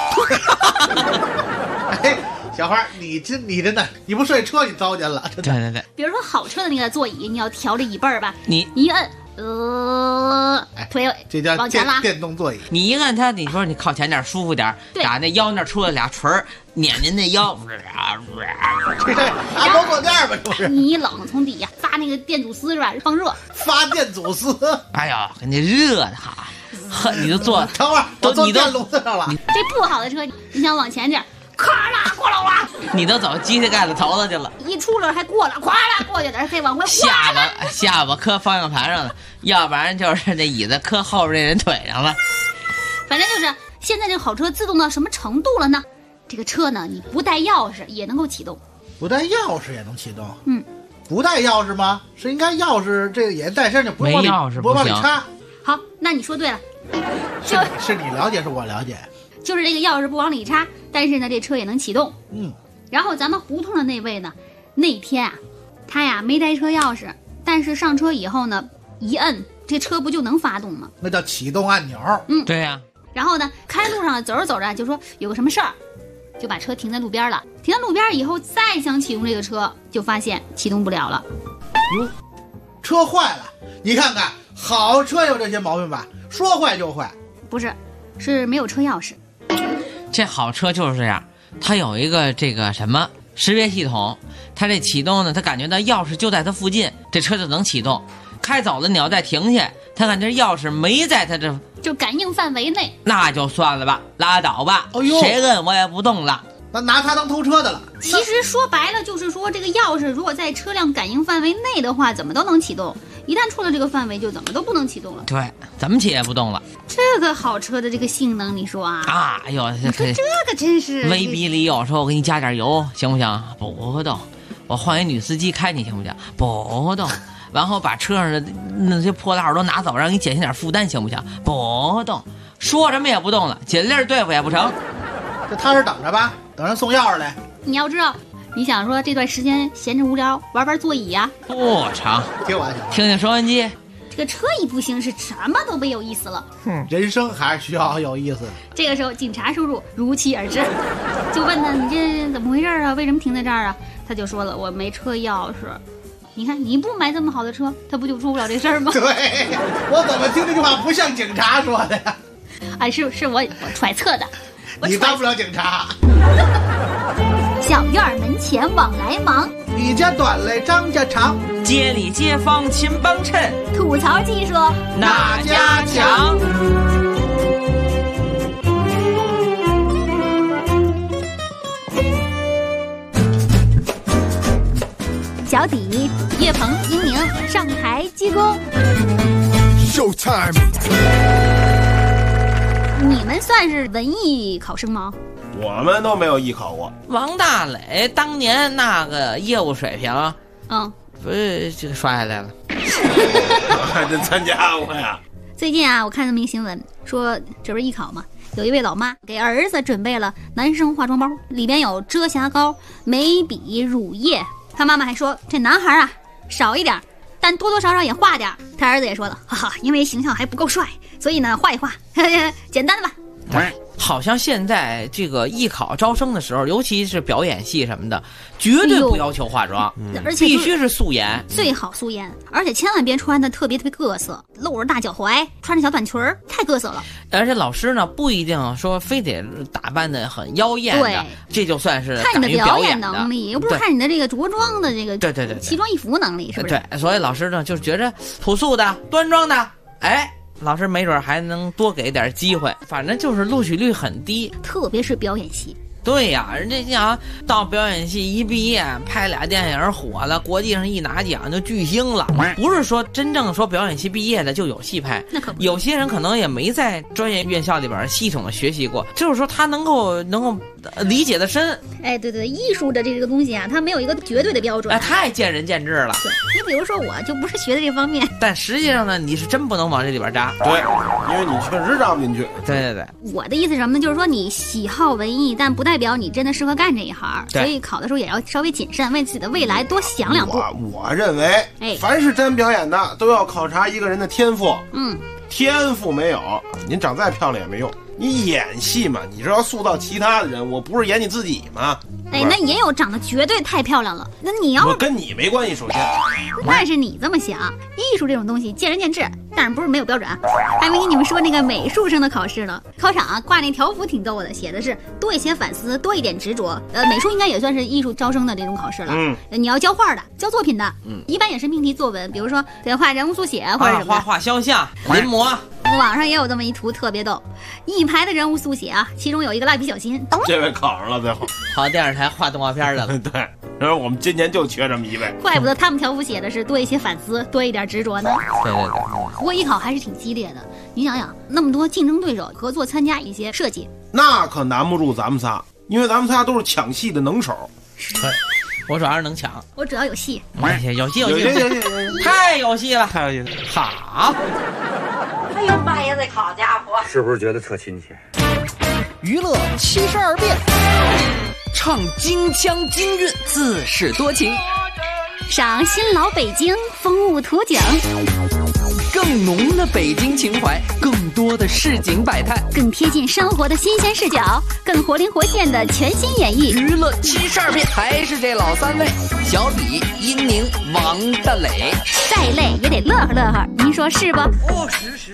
哎，小花，你真的，你不睡车你糟践了，真的。 对。 比如说好车的那个座椅，你要调这椅背儿吧， 你一摁，腿这叫往前拉， 电动座椅。 你一按它，你说你靠前点舒服点，打那腰那出了俩锤儿，撵您那腰， 这按摩坐垫吧，这不是？ 你一冷从底下发那个电阻丝是吧？放热， 发电阻丝。 哎呀，给你热的哈，你都坐， 等会儿我坐电炉子上了。 这不好的车，你想往前点，咔啦过了哇， 你都走机器盖子头子去了， 一出溜还过了，咵啦过去，再往回下巴磕方向盘上了，要不然就是那椅子磕后边那人腿上了。 反正就是现在这好车自动到什么程度了呢？这个车呢，你不带钥匙也能够启动。 不带钥匙也能启动？不带钥匙吗？是应该钥匙这个也带身，就不往里插。 好，那你说对了， 是你了解，是我了解。 就是这个钥匙不往里插，但是呢，这车也能启动。然后咱们胡同的那位呢，那天啊，他呀没带车钥匙，但是上车以后呢，一摁这车不就能发动吗？ 那叫启动按钮。 对呀。 然后呢，开路上走着走着就说有个什么事儿，就把车停在路边了。停在路边以后，再想启动这个车，就发现启动不了了。 哟，车坏了！你看看，好车有这些毛病吧？说坏就坏。 不是，是没有车钥匙。 这好车就是这样，它有一个这个什么识别系统，它这启动呢，它感觉到钥匙就在它附近，这车就能启动。开走了你要再停下，它感觉钥匙没在它这就感应范围内， 那就算了吧，拉倒吧。谁摁我也不动了。 那拿它当偷车的了。 其实说白了就是说，这个钥匙如果在车辆感应范围内的话，怎么都能启动；一旦出了这个范围，就怎么都不能启动了。 对，怎么起也不动了。 这个好车的这个性能，你说啊？ 哎呦， 你说这个真是威逼里有时候我给你加点油，行不行？不动。我换一女司机开你行不行？不动。然后把车上的那些破烂都拿走，让你减轻点负担，行不行？不动，说什么也不动了，尽力对付也不成。 这踏实等着吧，等人送钥匙来。 你要知道，你想说这段时间闲着无聊玩座椅呀？ 不成，听听收音机。 这个车一不行，是什么都没有意思了。 人生还是需要有意思。 这个时候，警察叔叔如期而至，就问他：“你这怎么回事啊？为什么停在这儿啊？”他就说了：“我没车钥匙。”你看，你不买这么好的车，他不就出不了这事儿吗？ 对，我怎么听这句话不像警察说的呀？ 哎，是我揣测的。 你当不了警察。 小院门前往来忙， 你家短嘞张家长， 街里街坊勤帮衬， 吐槽技术哪家强？ 脚底叶鹏、英宁上台鞠躬。 Showtime！ 你们算是文艺考生吗？ 我们都没有艺考过。 王大磊当年那个业务水平，不是这个刷下来了。 还真参加过呀。 最近啊，我看这么一新闻，说这不是艺考吗？有一位老妈给儿子准备了男生化妆包，里边有遮瑕膏、眉笔、乳液。他妈妈还说，这男孩啊少一点，但多多少少也画点。他儿子也说了，哈哈，因为形象还不够帅，所以呢画一画，简单的吧。 好像现在这个艺考招生的时候，尤其是表演系什么的，绝对不要求化妆， 而且必须是素颜， 最好素颜，而且千万别穿的特别各色，露着大脚踝，穿着小短裙儿，太各色了。 而且老师呢，不一定说非得打扮的很妖艳的，这就算是看你的表演能力，又不是看你的这个着装的这个对奇装异服能力，是不是？ 对，所以老师呢，就是觉着朴素的、端庄的，哎。老师没准还能多给点机会，反正就是录取率很低， 特别是表演系。 对呀，人家你想到表演系一毕业，拍俩电影火了，国际上一拿奖就巨星了。不是说真正说表演系毕业的就有戏拍， 那可不， 有些人可能也没在专业院校里边系统的学习过，就是说他能够理解的深。 哎，对，艺术的这个东西啊，它没有一个绝对的标准， 太见仁见智了。 对，你比如说我就不是学的这方面， 但实际上呢，你是真不能往这里边扎。 对，因为你确实扎不进去。 对。 我的意思是什么呢？就是说你喜好文艺，但不代表你真的适合干这一行，所以考的时候也要稍微谨慎，为自己的未来多想两步。 我认为，凡是沾表演的，都要考察一个人的天赋。天赋没有，您长再漂亮也没用。你演戏嘛，你是要塑造其他的人，我不是演你自己吗？ 哎，那也有长得绝对太漂亮了，那你要我跟你没关系，首先。 那是你这么想，艺术这种东西见仁见智，但是不是没有标准。还没听你们说那个美术生的考试呢，考场啊挂那条幅挺逗的，写的是多一些反思，多一点执着。美术应该也算是艺术招生的这种考试了。你要教画的，教作品的，一般也是命题作文，比如说得画人物速写或者什么画肖像、临摹。 网上也有这么一图，特别逗，一排的人物速写啊，其中有一个蜡笔小新。 这位考上了，最后跑电视台画动画片的了。 对，然后我们今年就缺这么一位。 怪不得他们条幅写的是多一些反思，多一点执着呢。 对。 不过艺考还是挺激烈的，你想想，那么多竞争对手合作参加一些设计， 那可难不住咱们仨，因为咱们仨都是抢戏的能手。 对。我主要是能抢， 我主要有戏， 有戏，太有戏了，太有戏了。好， 哎呦妈呀，这好家伙， 是不是觉得特亲切？ 娱乐72变， 唱京腔京韵，自是多情。 赏新老北京风物图景， 更浓的北京情怀，更多的市井百态， 更贴近生活的新鲜视角，更活灵活现的全新演绎。 娱乐72变，还是这老三位：小李、英宁、王大磊。 再累也得乐呵乐呵，您说是不？ 哦，是。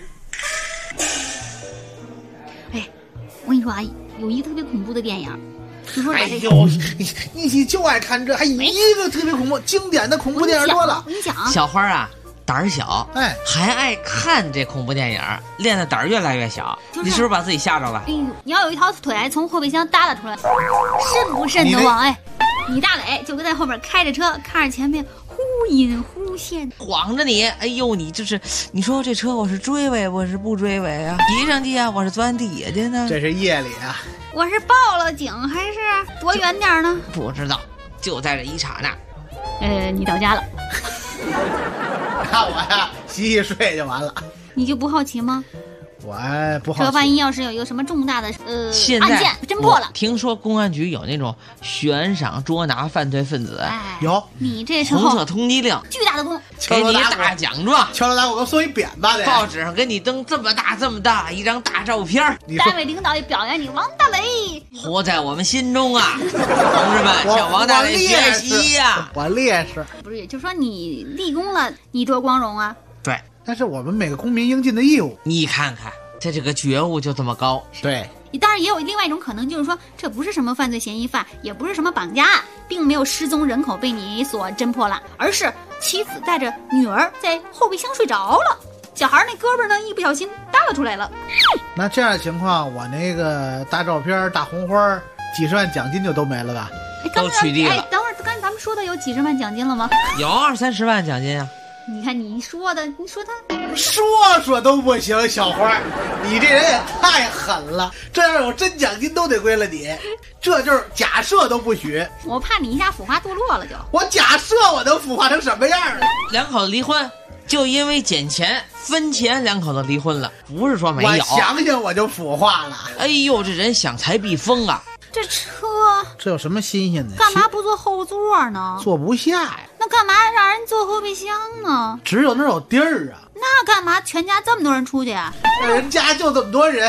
哎，我跟你说啊，有一个特别恐怖的电影。 哎呦，一起就爱看这，还一个特别恐怖、经典的恐怖电影多了。 我跟你讲， 小花啊，胆儿小，还爱看这恐怖电影，练的胆儿越来越小。你是不是把自己吓着了？ 哎呦，你要有一条腿从后备箱耷拉出来，瘆不瘆得慌？哎，你大磊就在后面开着车，看着前面忽隐忽现， 晃着你。哎呦，你你说这车我是追尾，我是不追尾啊？提上去啊，我是钻底下的呢？ 这是夜里啊。 我是报了警还是躲远点呢？ 不知道，就在这一刹那。 你到家了。 看我呀，洗睡就完了。 你就不好奇吗？ 我不好奇。 这万一要是有一个什么重大的案件侦破了， 听说公安局有那种悬赏捉拿犯罪分子， 有你这时候红色通缉令， 巨大的功， 给你大奖状， 敲锣打鼓给我送一匾吧得。 报纸上给你登这么大一张大照片， 单位领导也表扬你王大雷， 活在我们心中啊！同志们，向王大雷学习呀！ 我烈士不是，就说你立功了，你多光荣啊！ 对。 但是我们每个公民应尽的义务， 你看看，这个觉悟就这么高。 对， 当然也有另外一种可能，就是说这不是什么犯罪嫌疑犯，也不是什么绑架案，并没有失踪人口被你所侦破了，而是妻子带着女儿在后备箱睡着了，小孩那胳膊呢一不小心耷拉出来了。 那这样的情况，我那个大照片、大红花、几十万奖金就都没了吧？ 都取缔了。 哎，等会儿刚才咱们说的有几十万奖金了吗？ 有20-30万奖金啊。 你看你说的，你说他说都不行，小花，你这人也太狠了。这要有真奖金都得归了你，这就是假设都不许。 我怕你一下腐化堕落了就。 我假设我能腐化成什么样了？ 两口子离婚，就因为捡钱分钱，两口子离婚了，不是说没有。 我想想我就腐化了。 哎呦，这人想财必疯啊！ 这车这有什么新鲜的？ 干嘛不坐后座呢？ 坐不下呀。 那干嘛让人坐后备箱呢？ 只有那儿有地儿啊。 那干嘛全家这么多人出去啊？ 人家就这么多人，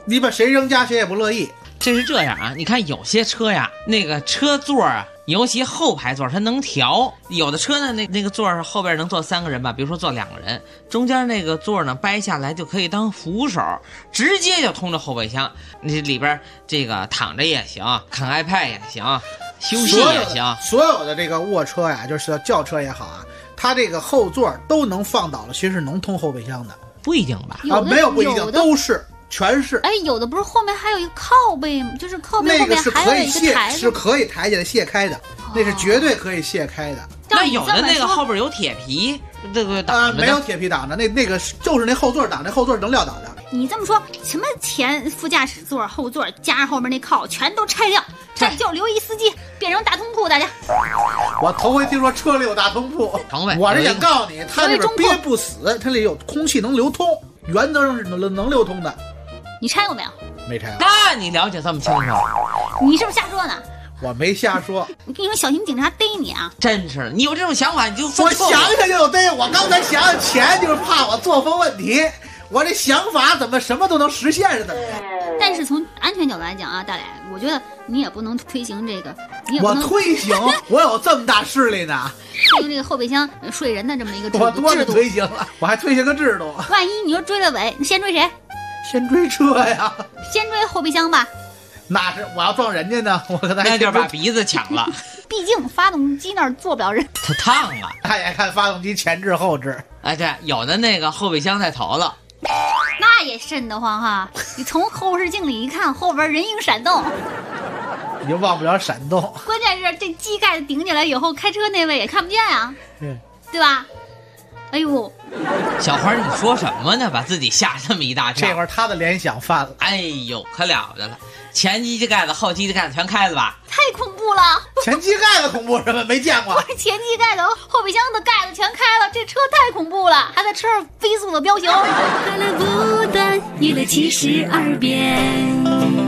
你把谁扔家谁也不乐意。 这是这样啊，你看有些车呀，那个车座啊，尤其后排座它能调，有的车呢那个座后边能坐3个人吧，比如说坐2个人，中间那个座呢掰下来就可以当扶手，直接就通着后备箱，你里边这个躺着也行，看 iPad 也行，休息也行。 所有的这个卧车呀，就是轿车也好啊，它这个后座都能放倒了，其实是能通后备箱的。 不一定吧？ 啊，没有不一定，都是。全是， 哎，有的不是后面还有一个靠背吗？就是靠背后面还有一个台， 是可以抬起来卸开的，那是绝对可以卸开的。 那有的那个后边有铁皮，这个挡着没有铁皮挡着，那个就是那后座挡，那后座能撂倒的。 你这么说，什么前副驾驶座、后座加上后面那靠，全都拆掉，这就留一司机变成大通铺，大家。 我头回听说车里有大通铺，我是想告诉你，它里边憋不死，它里有空气能流通，原则上是能流通的。 你拆过没有？ 没拆过。 那你了解这么清楚？ 你是不是瞎说呢？ 我没瞎说。 我跟你说，小心警察逮你啊！ 真是，你有这种想法你就我想想就有逮。我刚才想想钱，就是怕我作风问题。我这想法怎么什么都能实现似的？ 但是从安全角度来讲啊，大磊，我觉得你也不能推行这个。你也不能我推行，我有这么大势力呢。 推行这个后备箱睡人的这么一个制度。 我多推行了，我还推行个制度。 万一你说追了尾，你先追谁？ 先追车呀， 先追后备箱吧。 那是我要撞人家呢，我可能那就把鼻子抢了。 毕竟发动机那儿坐不了人， 它烫啊。 他也看发动机前置后置。 哎，对，有的那个后备箱在头了， 那也瘆得慌哈。你从后视镜里一看，后边人影闪动， 你就忘不了闪动。 关键是这机盖顶起来以后，开车那位也看不见啊，对吧？哎呦， 小花，你说什么呢？把自己吓这么一大跳。 这会儿他的联想犯了。 哎呦，可了不得了！前机器盖子、后机器盖子全开了吧？ 太恐怖了！ 前机盖子恐怖什么？没见过。 前机盖子、后备箱的盖子全开了，这车太恐怖了，还在车上飞速的飙行。 快乐不断，娱乐72变。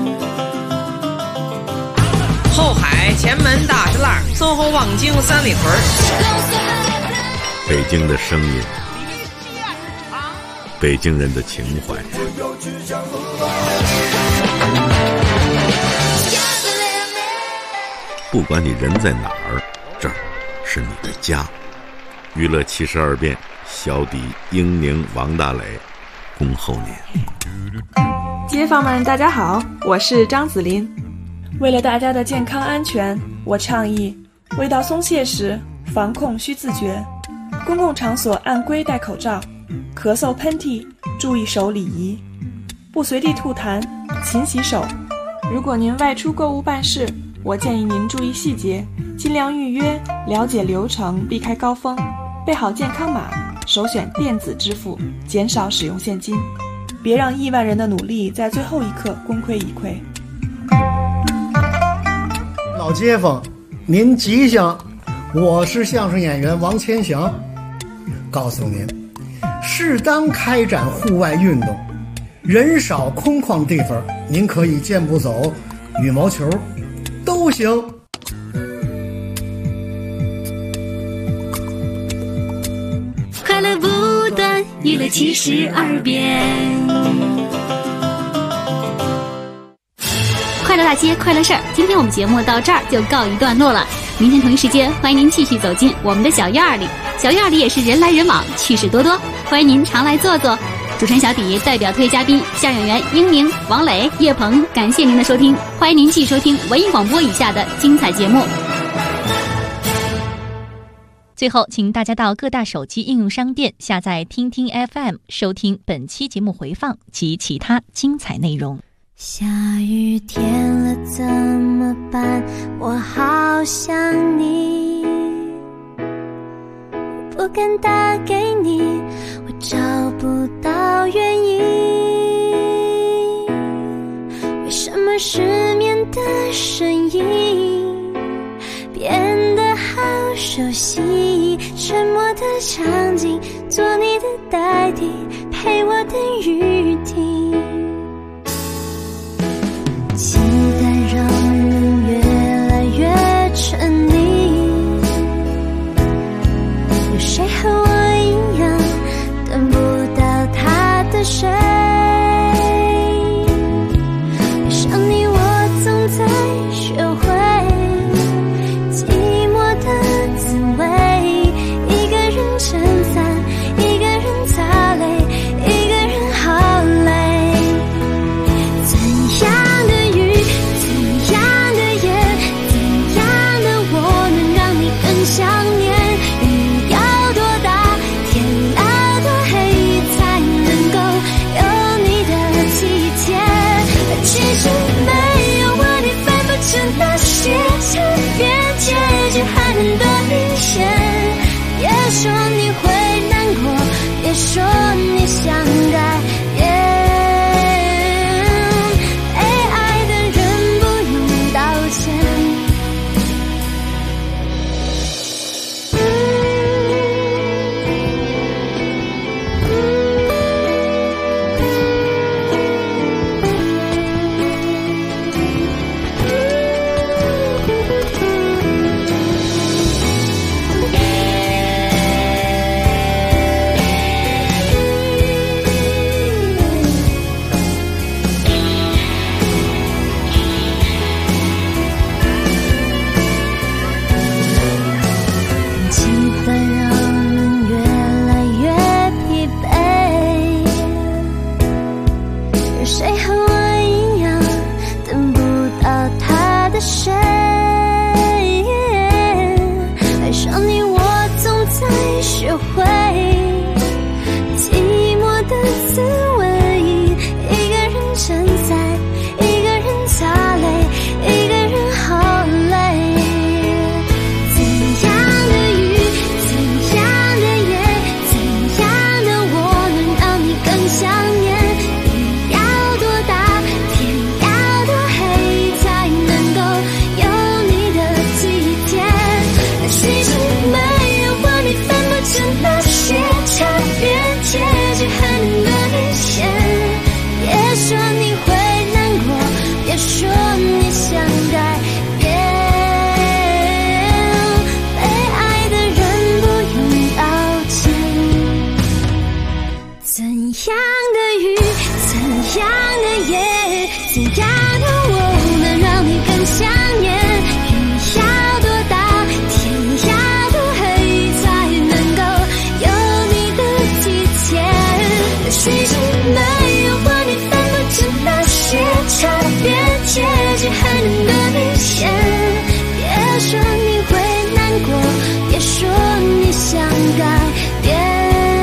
后海、前门、大石栏、淞沪、望京、三里屯。 北京的声音，北京人的情怀。不管你人在哪儿，这儿是你的家。娱乐72变，小迪、英宁、王大磊，恭候您。 街坊们，大家好，我是张子林。为了大家的健康安全，我倡议味道松懈时，防控需自觉。公共场所按规戴口罩，咳嗽喷嚏注意手礼仪，不随地吐痰，勤洗手。如果您外出购物办事，我建议您注意细节，尽量预约，了解流程，避开高峰，备好健康码，首选电子支付，减少使用现金，别让亿万人的努力在最后一刻功亏一篑。 老街坊，您吉祥！我是相声演员王千祥。告诉您，适当开展户外运动，人少空旷地方，您可以健步走、羽毛球，都行。 快乐不断，娱乐72变。 快乐大街，快乐事儿。今天我们节目到这儿就告一段落了。明天同一时间，欢迎您继续走进我们的小院儿里。小院儿里也是人来人往，趣事多多，欢迎您常来坐坐。主持人小迪代表特约嘉宾相声演员英宁、王磊、叶鹏，感谢您的收听，欢迎您继续收听文艺广播以下的精彩节目。 最后，请大家到各大手机应用商店下载听听 FM， 收听本期节目回放及其他精彩内容。 下雨天了怎么办？我好想你，不敢打给你，我找不到原因。为什么失眠的声音变得好熟悉？沉默的场景，做你的代替，陪我等雨停。期待让人越来越沉溺，有谁和我一样等不到他的谁？ 更想念。雨要多大，天要多黑，才能够有你的体贴。可惜是没有画面分不清那些差别，结局还能多明显。别说你会难过，别说你想改变。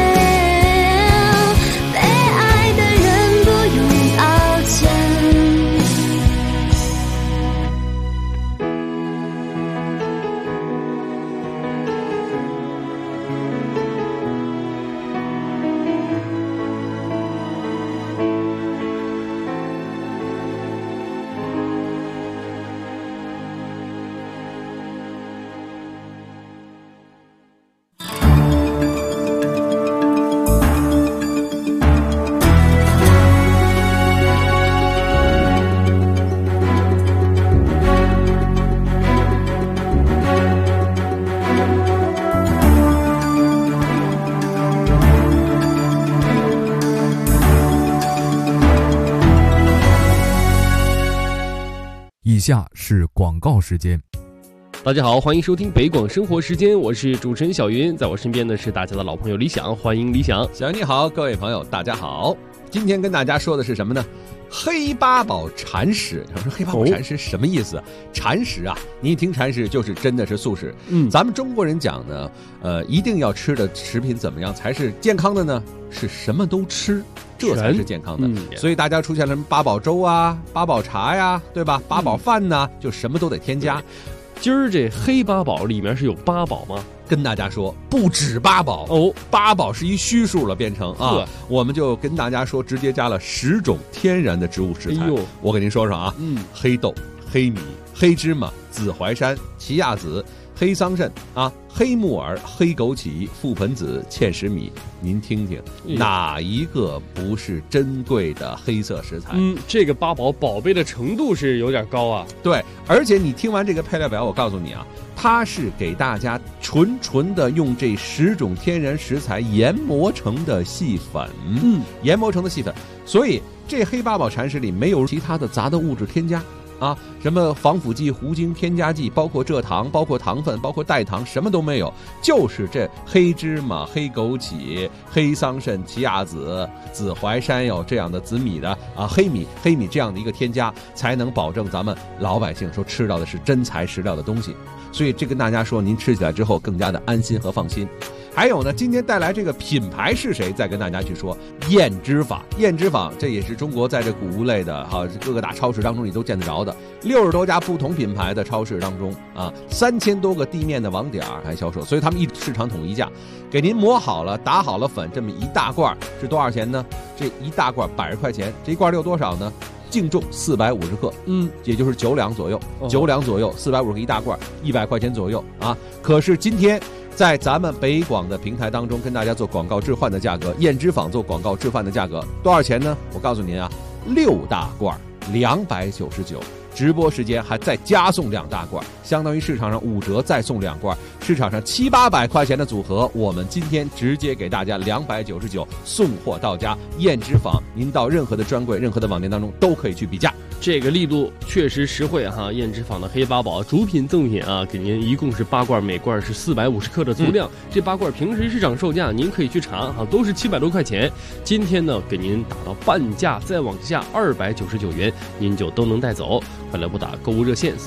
以下是广告时间。 大家好，欢迎收听北广生活时间，我是主持人小云，在我身边的是大家的老朋友李想，欢迎李想。 小云你好，各位朋友大家好。今天跟大家说的是什么呢？黑八宝禅食。有人说黑八宝禅食什么意思？禅食啊，你一听禅食就是真的是素食。咱们中国人讲呢，一定要吃的食品怎么样才是健康的呢？是什么都吃，这才是健康的。所以大家出现了什么八宝粥啊、八宝茶呀，对吧？八宝饭呐，就什么都得添加。 今儿这黑八宝里面是有八宝吗？ 跟大家说不止八宝哦，八宝是一虚数了，变成啊，我们就跟大家说，直接加了10种天然的植物食材。我给您说说啊，黑豆、黑米、黑芝麻、紫淮山、奇亚籽、黑桑葚啊，黑木耳、黑枸杞、覆盆子、芡实米，您听听哪一个不是珍贵的黑色食材？ 这个八宝宝贝的程度是有点高啊。 对，而且你听完这个配料表，我告诉你啊，它是给大家纯的用这10种天然食材研磨成的细粉，研磨成的细粉，所以这黑八宝禅食里没有其他的杂的物质添加。啊，什么防腐剂、糊精、添加剂，包括蔗糖、包括糖分、包括代糖，什么都没有，就是这黑芝麻、黑枸杞、黑桑葚、奇亚籽、紫淮山有这样的紫米的啊，黑米这样的一个添加，才能保证咱们老百姓说吃到的是真材实料的东西。所以这跟大家说，您吃起来之后更加的安心和放心。还有呢，今天带来这个品牌是谁？再跟大家去说燕之坊。燕之坊这也是中国在这谷物类的各个大超市当中你都见得着的，60多家不同品牌的超市当中啊，3000多个地面的网点来销售，所以他们一市场统一价，给您磨好了、打好了粉，这么一大罐是多少钱呢？这一大罐80块钱，这一罐有多少呢？净重450克，也就是9两左右，9两左右，450克一大罐，100块钱左右啊。可是今天在咱们北广的平台当中跟大家做广告置换的价格，燕之坊做广告置换的价格多少钱呢？我告诉您啊，6大罐299，直播时间还再加送2大罐，相当于市场上5折再送2罐，市场上700-800块钱的组合，我们今天直接给大家299，送货到家。燕之坊，您到任何的专柜、任何的网店当中都可以去比价。 这个力度确实实惠哈！燕之坊的黑八宝主品赠品啊，给您一共是8罐，每罐是450克的足量。这8罐平时市场售价您可以去查哈，都是700多块钱。今天呢，给您打到半价，再往下299元，您就都能带走。快来拨打购物热线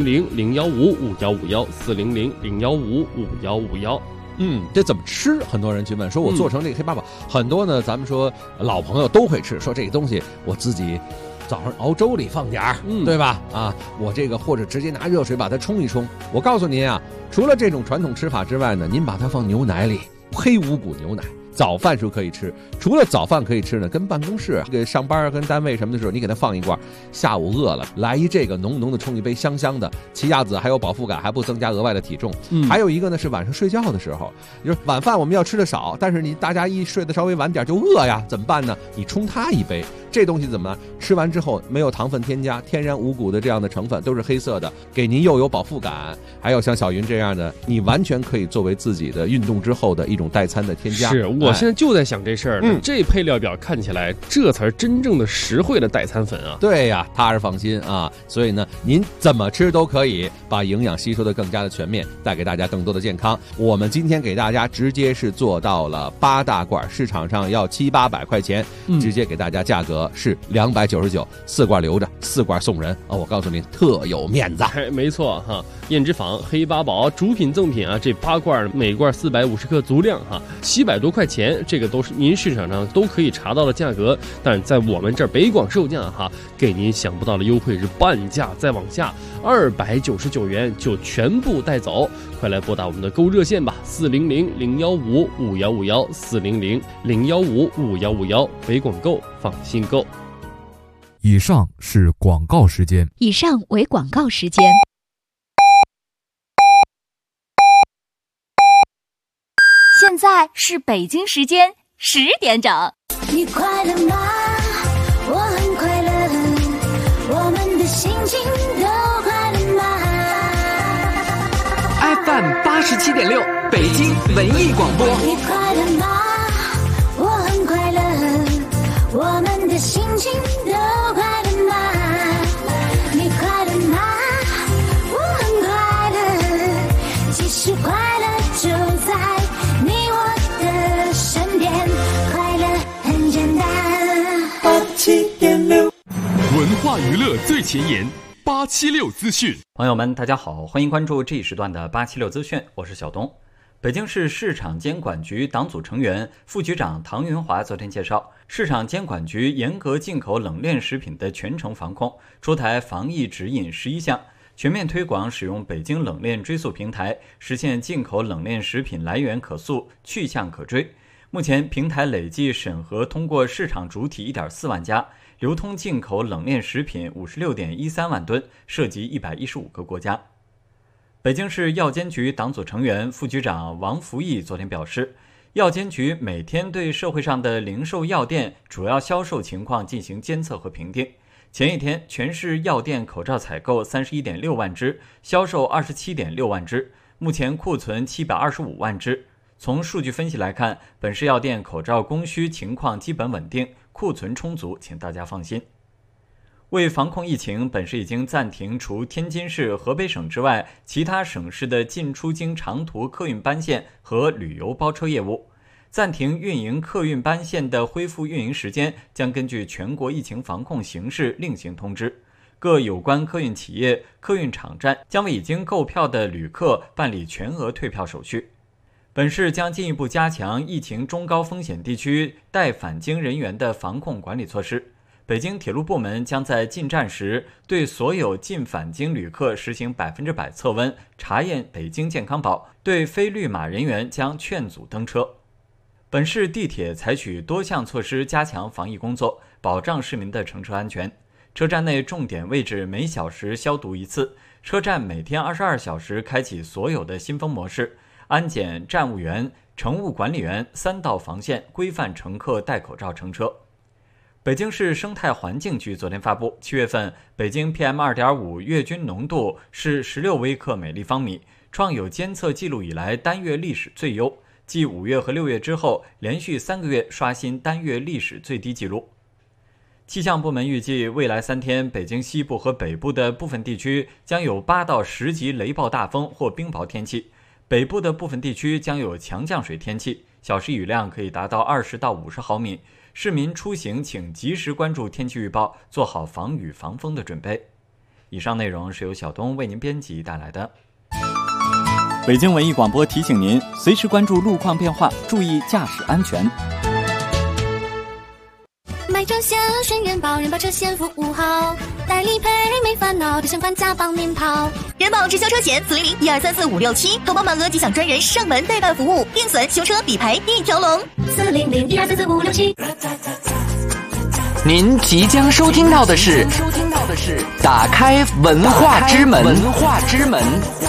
400-015-5151，400-015-5151。 这怎么吃？很多人去问，说我做成这个黑八宝，很多呢，咱们说老朋友都会吃，说这个东西我自己早上熬粥里放点儿，对吧？啊，我这个或者直接拿热水把它冲一冲。我告诉您啊，除了这种传统吃法之外呢，您把它放牛奶里，黑五谷牛奶。早饭时候可以吃，除了早饭可以吃呢，跟办公室、跟上班、跟单位什么的时候，你给它放一罐。下午饿了，来一这个浓浓的冲一杯香香的，奇亚籽还有饱腹感，还不增加额外的体重。还有一个呢是晚上睡觉的时候，就是晚饭我们要吃的少，但是大家一睡得稍微晚点就饿呀，怎么办呢？你冲它一杯， 这东西怎么呢？吃完之后没有糖分添加，天然无谷的这样的成分，都是黑色的，给您又有饱腹感，还有像小云这样的，你完全可以作为自己的运动之后的一种代餐的添加。 是我现在就在想这事儿呢，这配料表看起来，这才是真正的实惠的代餐粉啊！ 对呀，踏实放心啊！所以呢，您怎么吃都可以，把营养吸收的更加的全面，带给大家更多的健康。我们今天给大家直接是做到了8大罐，市场上要700-800块钱，直接给大家价格是299，4罐留着，4罐送人啊！我告诉您，特有面子。 没错哈，燕之坊、黑八宝主品赠品啊，这8罐每罐450克足量哈，700多块钱，这个都是您市场上都可以查到的价格，但是在我们这儿北广售价哈，给您想不到的优惠是半价再往下，299元就全部带走。快来拨打我们的购物热线吧，400-015-5151，400-015-5151，北广购，放心购。 以上是广告时间。 以上为广告时间。 现在是北京时间10点整。 你快乐吗？我很快乐，我们的心情都快乐吗 ？FM 87.6，北京文艺广播。 你快乐吗？我很快乐，我们的心情都快乐吗？你快乐吗？我很快乐，其实快乐就在你我的身边，快乐很简单。87.6， 文化娱乐最前沿，876资讯。 朋友们，大家好，欢迎关注这一时段的876资讯，我是小东。北京市市场监管局党组成员、副局长唐云华昨天介绍，市场监管局严格进口冷链食品的全程防控，出台防疫指引11项，全面推广使用北京冷链追溯平台，实现进口冷链食品来源可溯、去向可追。目前平台累计审核通过市场主体 1.4 万家，流通进口冷链食品 56.13 万吨，涉及115个国家。北京市药监局党组成员、副局长王福义昨天表示，药监局每天对社会上的零售药店主要销售情况进行监测和评定。前一天，全市药店口罩采购 31.6 万只，销售 27.6 万只，目前库存725万只。从数据分析来看，本市药店口罩供需情况基本稳定，库存充足，请大家放心。为防控疫情，本市已经暂停除天津市、河北省之外其他省市的进出京长途客运班线和旅游包车业务。暂停运营客运班线的恢复运营时间将根据全国疫情防控形势另行通知。各有关客运企业、客运场站将为已经购票的旅客办理全额退票手续。本市将进一步加强疫情中高风险地区待返京人员的防控管理措施。北京铁路部门将在进站时对所有进返京旅客实行100%测温，查验北京健康宝，对非绿码人员将劝阻登车。本市地铁采取多项措施加强防疫工作，保障市民的乘车安全。车站内重点位置每小时消毒1次，车站每天22小时开启所有的新风模式，安检站务员、乘务管理员3道防线，规范乘客戴口罩乘车。北京市生态环境局昨天发布，7月份北京 PM2.5 月均浓度是16微克每立方米，创有监测记录以来单月历史最优，继5月和6月之后，连续3个月刷新单月历史最低纪录。气象部门预计，未来3天，北京西部和北部的部分地区将有8到10级雷暴大风或冰雹天气，北部的部分地区将有强降水天气，小时雨量可以达到20到50毫米。市民出行请及时关注天气预报，做好防雨防风的准备。以上内容是由小东为您编辑带来的。 北京文艺广播提醒您，随时关注路况变化，注意驾驶安全。 买车险选人保，人保车险服务好，代理赔没烦恼，对相关家帮您跑。 人保直销车险400-1234-567，投保满额即享专人上门代办服务，定损、修车、理赔一条龙。 400-1234-567。 您即将收听到的是打开文化之门。